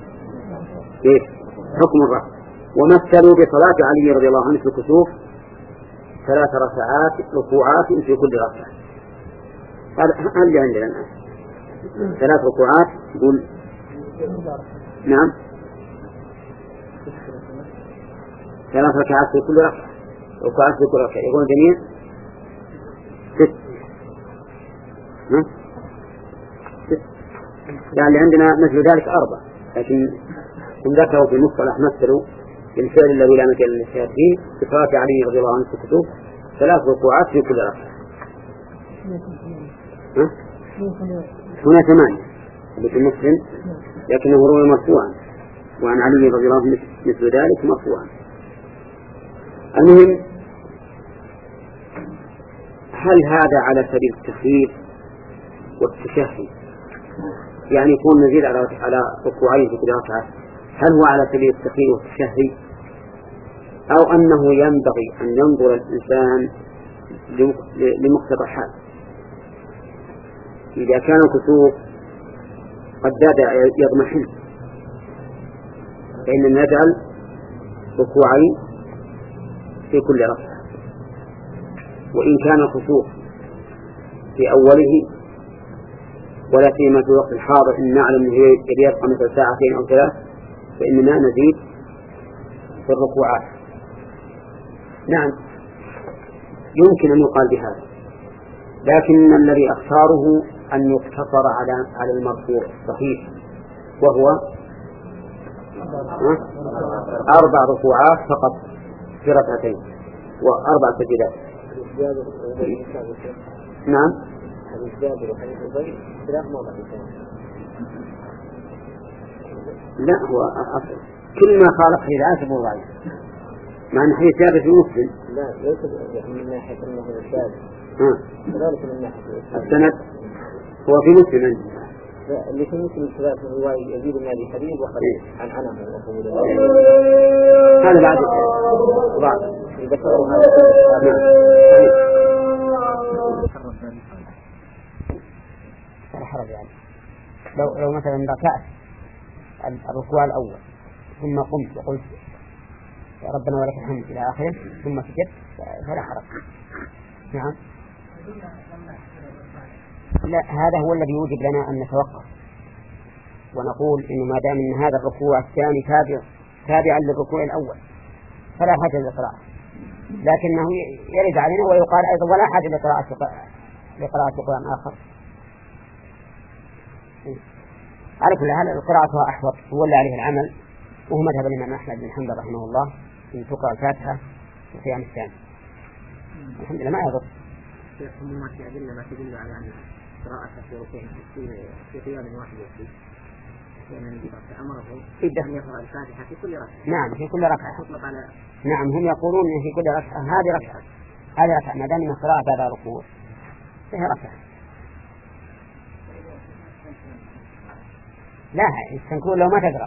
حكم الرأي. ومثلوا بصلاة علي رضي الله عنه في الكسوف ثلاث ركعات ركوعات في كل ركعة. هذا اللي عندنا الآن ثلاث ركوعات، يقول نعم ثلاث ركعات في كل ركعة، ركعات في كل ركعة، يقول جميع ست. ها؟ ست. يعني عندنا مثل ذلك أربع، لكن هم ذكروا في المصطلح مثلوا بالفعل الذي لا مجال للشهاد فيه بصلاة علي رضي الله عنه في الكتب ثلاث ركوعات في كل ركعة. ها؟ هنا ثمانية في مسلم، لكنه روى مرفوعا، وعن علي رضي الله عنه مثل ذلك مرفوعا. المهم، هل هذا على سبيل التخفيف والتشهي؟ يعني يكون مزيد على على ركوعين في كل ركعة، هل هو على سبيل التخفيف والتشهي، أو أنه ينبغي أن ينظر الإنسان لمقتضى الحال؟ إذا كان الكسوف قد زاد يضمحل فإننا نجعل ركوعين في كل ركعة، وإن كان الخشوع في أوله ولا سيما في الوقت الحاضر إن نعلم أنه يبقى مثل ساعتين أو ثلاث فإننا نزيد في الركوعات. نعم يمكن أن يقال بهذا، لكن الذي أختاره أن يقتصر على على المرفوع الصحيح، وهو أربع ركوعات فقط في ركعتين وأربع سجدات. نعم. لا، هو أصل كل ما خالف حديث عائشة بن ضعيف، مع أن حديث جابر في مسلم. لا، ليس من ناحية أنه الثالث. كذلك من ناحية السند هو في مسلم عندنا. اللي في مسلم الثلاث هو يزيد من هذه حديث وخليل عن عنه وقبول هذا بعد بعض يذكروا هذا. حرج يعني لو لو مثلا ركعت الركوع الأول ثم قمت وقلت يا ربنا ولك الحمد إلى آخره ثم سجدت فلا حرج. نعم. لا، هذا هو الذي يوجب لنا أن نتوقف ونقول إنه ما دام إن هذا الركوع الثاني تابع تابعا للركوع الأول فلا حاجة للقراءة. لكنه يرد علينا ويقال أيضا ولا حاجة لقراءة لقراءة قرآن آخر. على كل حال القراءة أحوط هو اللي عليه العمل، وهو مذهب الإمام أحمد بن حنبل رحمه الله في تقرأ الفاتحة في القيام الثاني. الحمد لله ما يضر. ما في أدلة ما تدل على أن قراءة في في قيام واحد يكفي. يعني أمره أن يقرأ الفاتحة في كل ركعة. نعم في كل ركعة. تطلق على. نعم هم يقولون في كل ركعة هذه ركعة هذه ركعة ما دام من قراءة بعد ركوع فيها ركعة. لا السنكور لو ما تقرأ.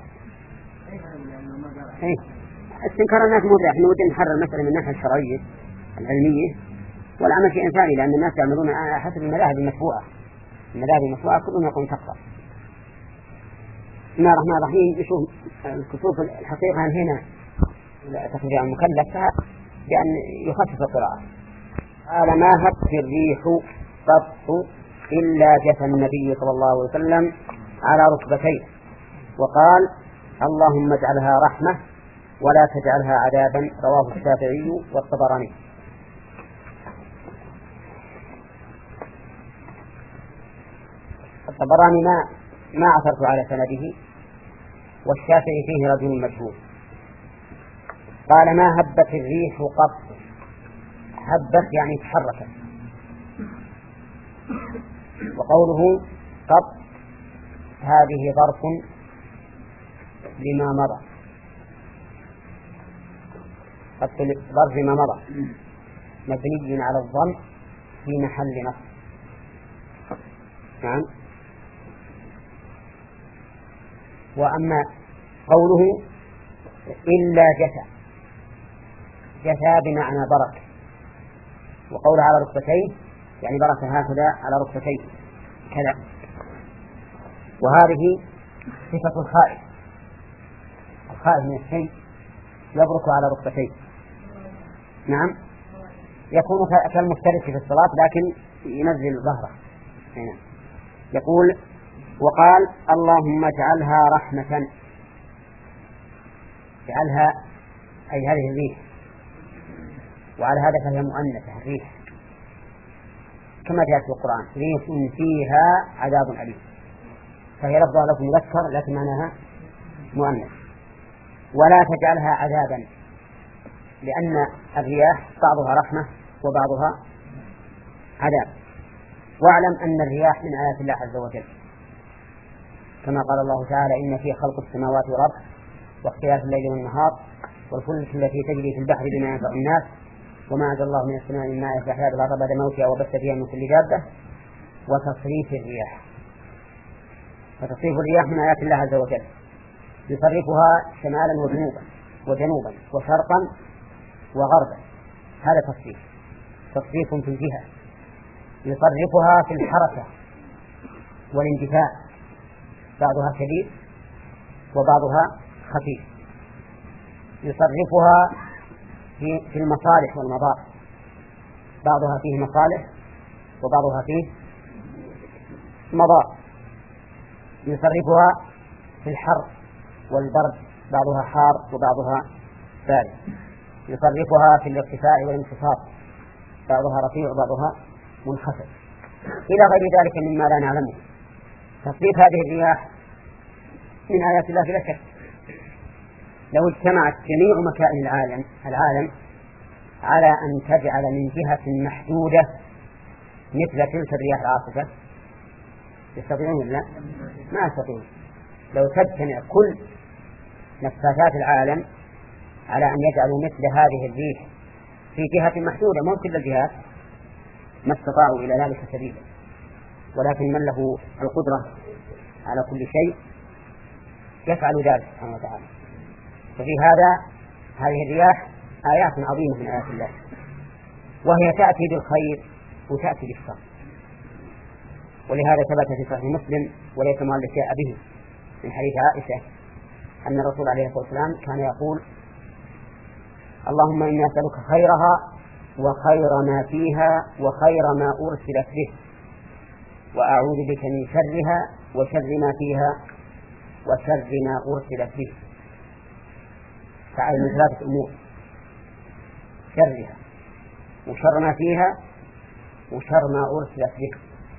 إيه استنكار الناس مبدع. احنا ودنا نحرر المسألة من الناحية الشرعية العلمية والعمل شيء ثاني، لأن الناس يعملون على حسب المذاهب المشروعة. المذاهب المشروعة كلهم يقولون تقرأ. بسم الله الرحمن الرحيم. نشوف الكتب الحقيقة هنا تخرج عن مكلفها بأن يخفف القراءة. قال ما هبت الريح قط إلا جثى النبي صلى الله عليه وسلم على ركبتيه وقال اللهم اجعلها رحمة ولا تجعلها عذابا. رواه الشافعي والطبراني. الطبراني ما ما عثرت على سنده، والشافعي فيه رجل مجهول. قال ما هبت الريح قط. هبت يعني تحركت. وقوله قط هذه ظرف لما مضى. قط ظرف لما مضى مبني على الضم في محل نصب. نعم. وأما قوله إلا جثى جثى بمعنى برك. وقوله على ركبتيه يعني برك هكذا على ركبتيه كذا. وهذه صفة الخائف. الخائف من الشيء يبرك على ركبتيه. نعم يكون كالمفترس في الصلاة لكن ينزل ظهره هنا. يقول وقال اللهم اجعلها رحمة. اجعلها أي هذه الريح، وعلى هذا فهي مؤنثة الريح كما جاءت في القرآن ريح فيها عذاب أليم، فهي لفظها لفظ مذكر لكن معناها مؤنث. ولا تجعلها عذابا لأن الرياح بعضها رحمة وبعضها عذاب. واعلم أن الرياح من آيات الله عز وجل كما قال الله تعالى إن في خلق السماوات والأرض واختلاف الليل والنهار والفلك التي تجري في البحر بما ينفع الناس وما أنزل الله من السماء من ماء فأحيا الأرض بعد موتها وبث فيها من كل دابة وتصريف الرياح. فتصريف الرياح من آيات الله عز وجل يصرفها شمالا وجنوبا وجنوبا وشرقا وغربا. هذا تصريف تصريف في الجهة. يصرفها في الحركة والاندفاع بعضها شديد وبعضها خفيف. يصرفها في, في المصالح والمضار بعضها فيه مصالح وبعضها فيه مضار. يصرفها في الحر والبرد بعضها حار وبعضها بارد. يصرفها في الارتفاع والانخفاض بعضها رفيع وبعضها منخفض إلى غير ذلك مما لا نعلمه. تصريف هذه الرياح من آيات الله بلا شك. لو اجتمعت جميع مكائن العالم العالم على أن تجعل من جهة محدودة مثل تلك الرياح العاصفة يستطيعون؟ لا ما يستطيعون. لو تجتمع كل نفاثات العالم على أن يجعلوا مثل هذه الريح في جهة محدودة مو كل الجهات ما استطاعوا إلى ذلك سبيلا. ولكن من له القدرة على كل شيء يفعل ذلك سبحانه وتعالى. ففي هذا هذه الرياح آيات عظيمة من آيات الله، وهي تأتي بالخير وتأتي بالشر. ولهذا ثبت في صحيح مسلم وليس مؤلف شيء به من حديث عائشة أن الرسول عليه الصلاة والسلام كان يقول اللهم إني أسألك خيرها وخير ما فيها وخير ما أرسلت به وأعوذ بك من شرها وشر ما فيها وشر ما أرسلت به. فعلى ثلاثة أمور: شرها وشر ما فيها وشر ما أرسلت به.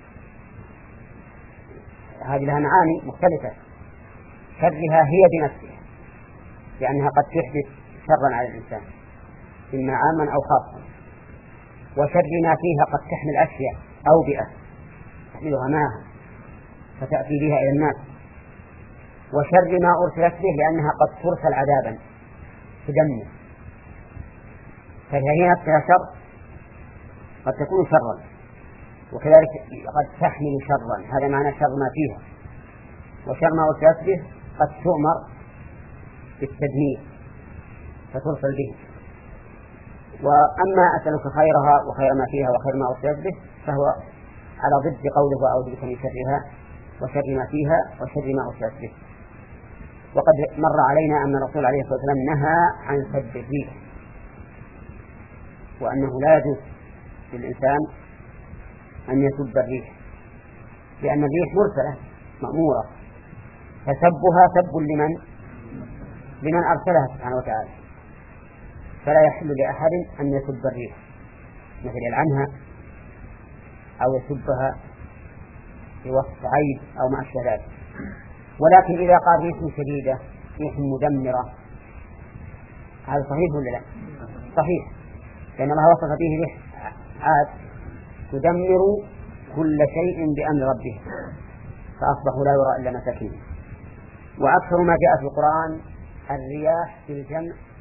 هذه لها معاني مختلفة. شرها هي بنفسها لأنها قد تحدث شرا على الإنسان إما عاما أو خاصا، وشر ما فيها قد تحمل أشياء أوبئة تحملها معها فتأتي بها إلى الناس، وشر ما أرسلت به لأنها قد ترسل عذابا تدمر، فهي نفسها شر قد تكون شرا وكذلك قد تحمل شرا، هذا معنى شر ما فيها. وشر ما أرسلت به قد تؤمر بالتدمير فترسل به. وأما أسألك خيرها وخير ما فيها وخير ما أرسلت به فهو على ضد قوله وأعوذ بك من شرها وشر ما فيها وشر ما أرسلت به. وقد مر علينا أن الرسول عليه الصلاة والسلام نهى عن سب الريح، وأنه لا يجوز للإنسان أن يسب الريح لأن الريح مرسلة مأمورة، فسبها سب لمن لمن أرسلها سبحانه وتعالى، فلا يحل لأحد أن يسب الريح مثل يلعنها أو يسبها في وصف عيب أو ما أشبه ذلك. ولكن إذا قال ريح شديدة ريح مدمرة هذا صحيح ولا لا؟ صحيح، لأن الله وصف فيه ريح عاد تدمر كل شيء بأمر ربه فأصبحوا لا يرى إلا مساكين. وأكثر ما جاء في القرآن الرياح في الجمع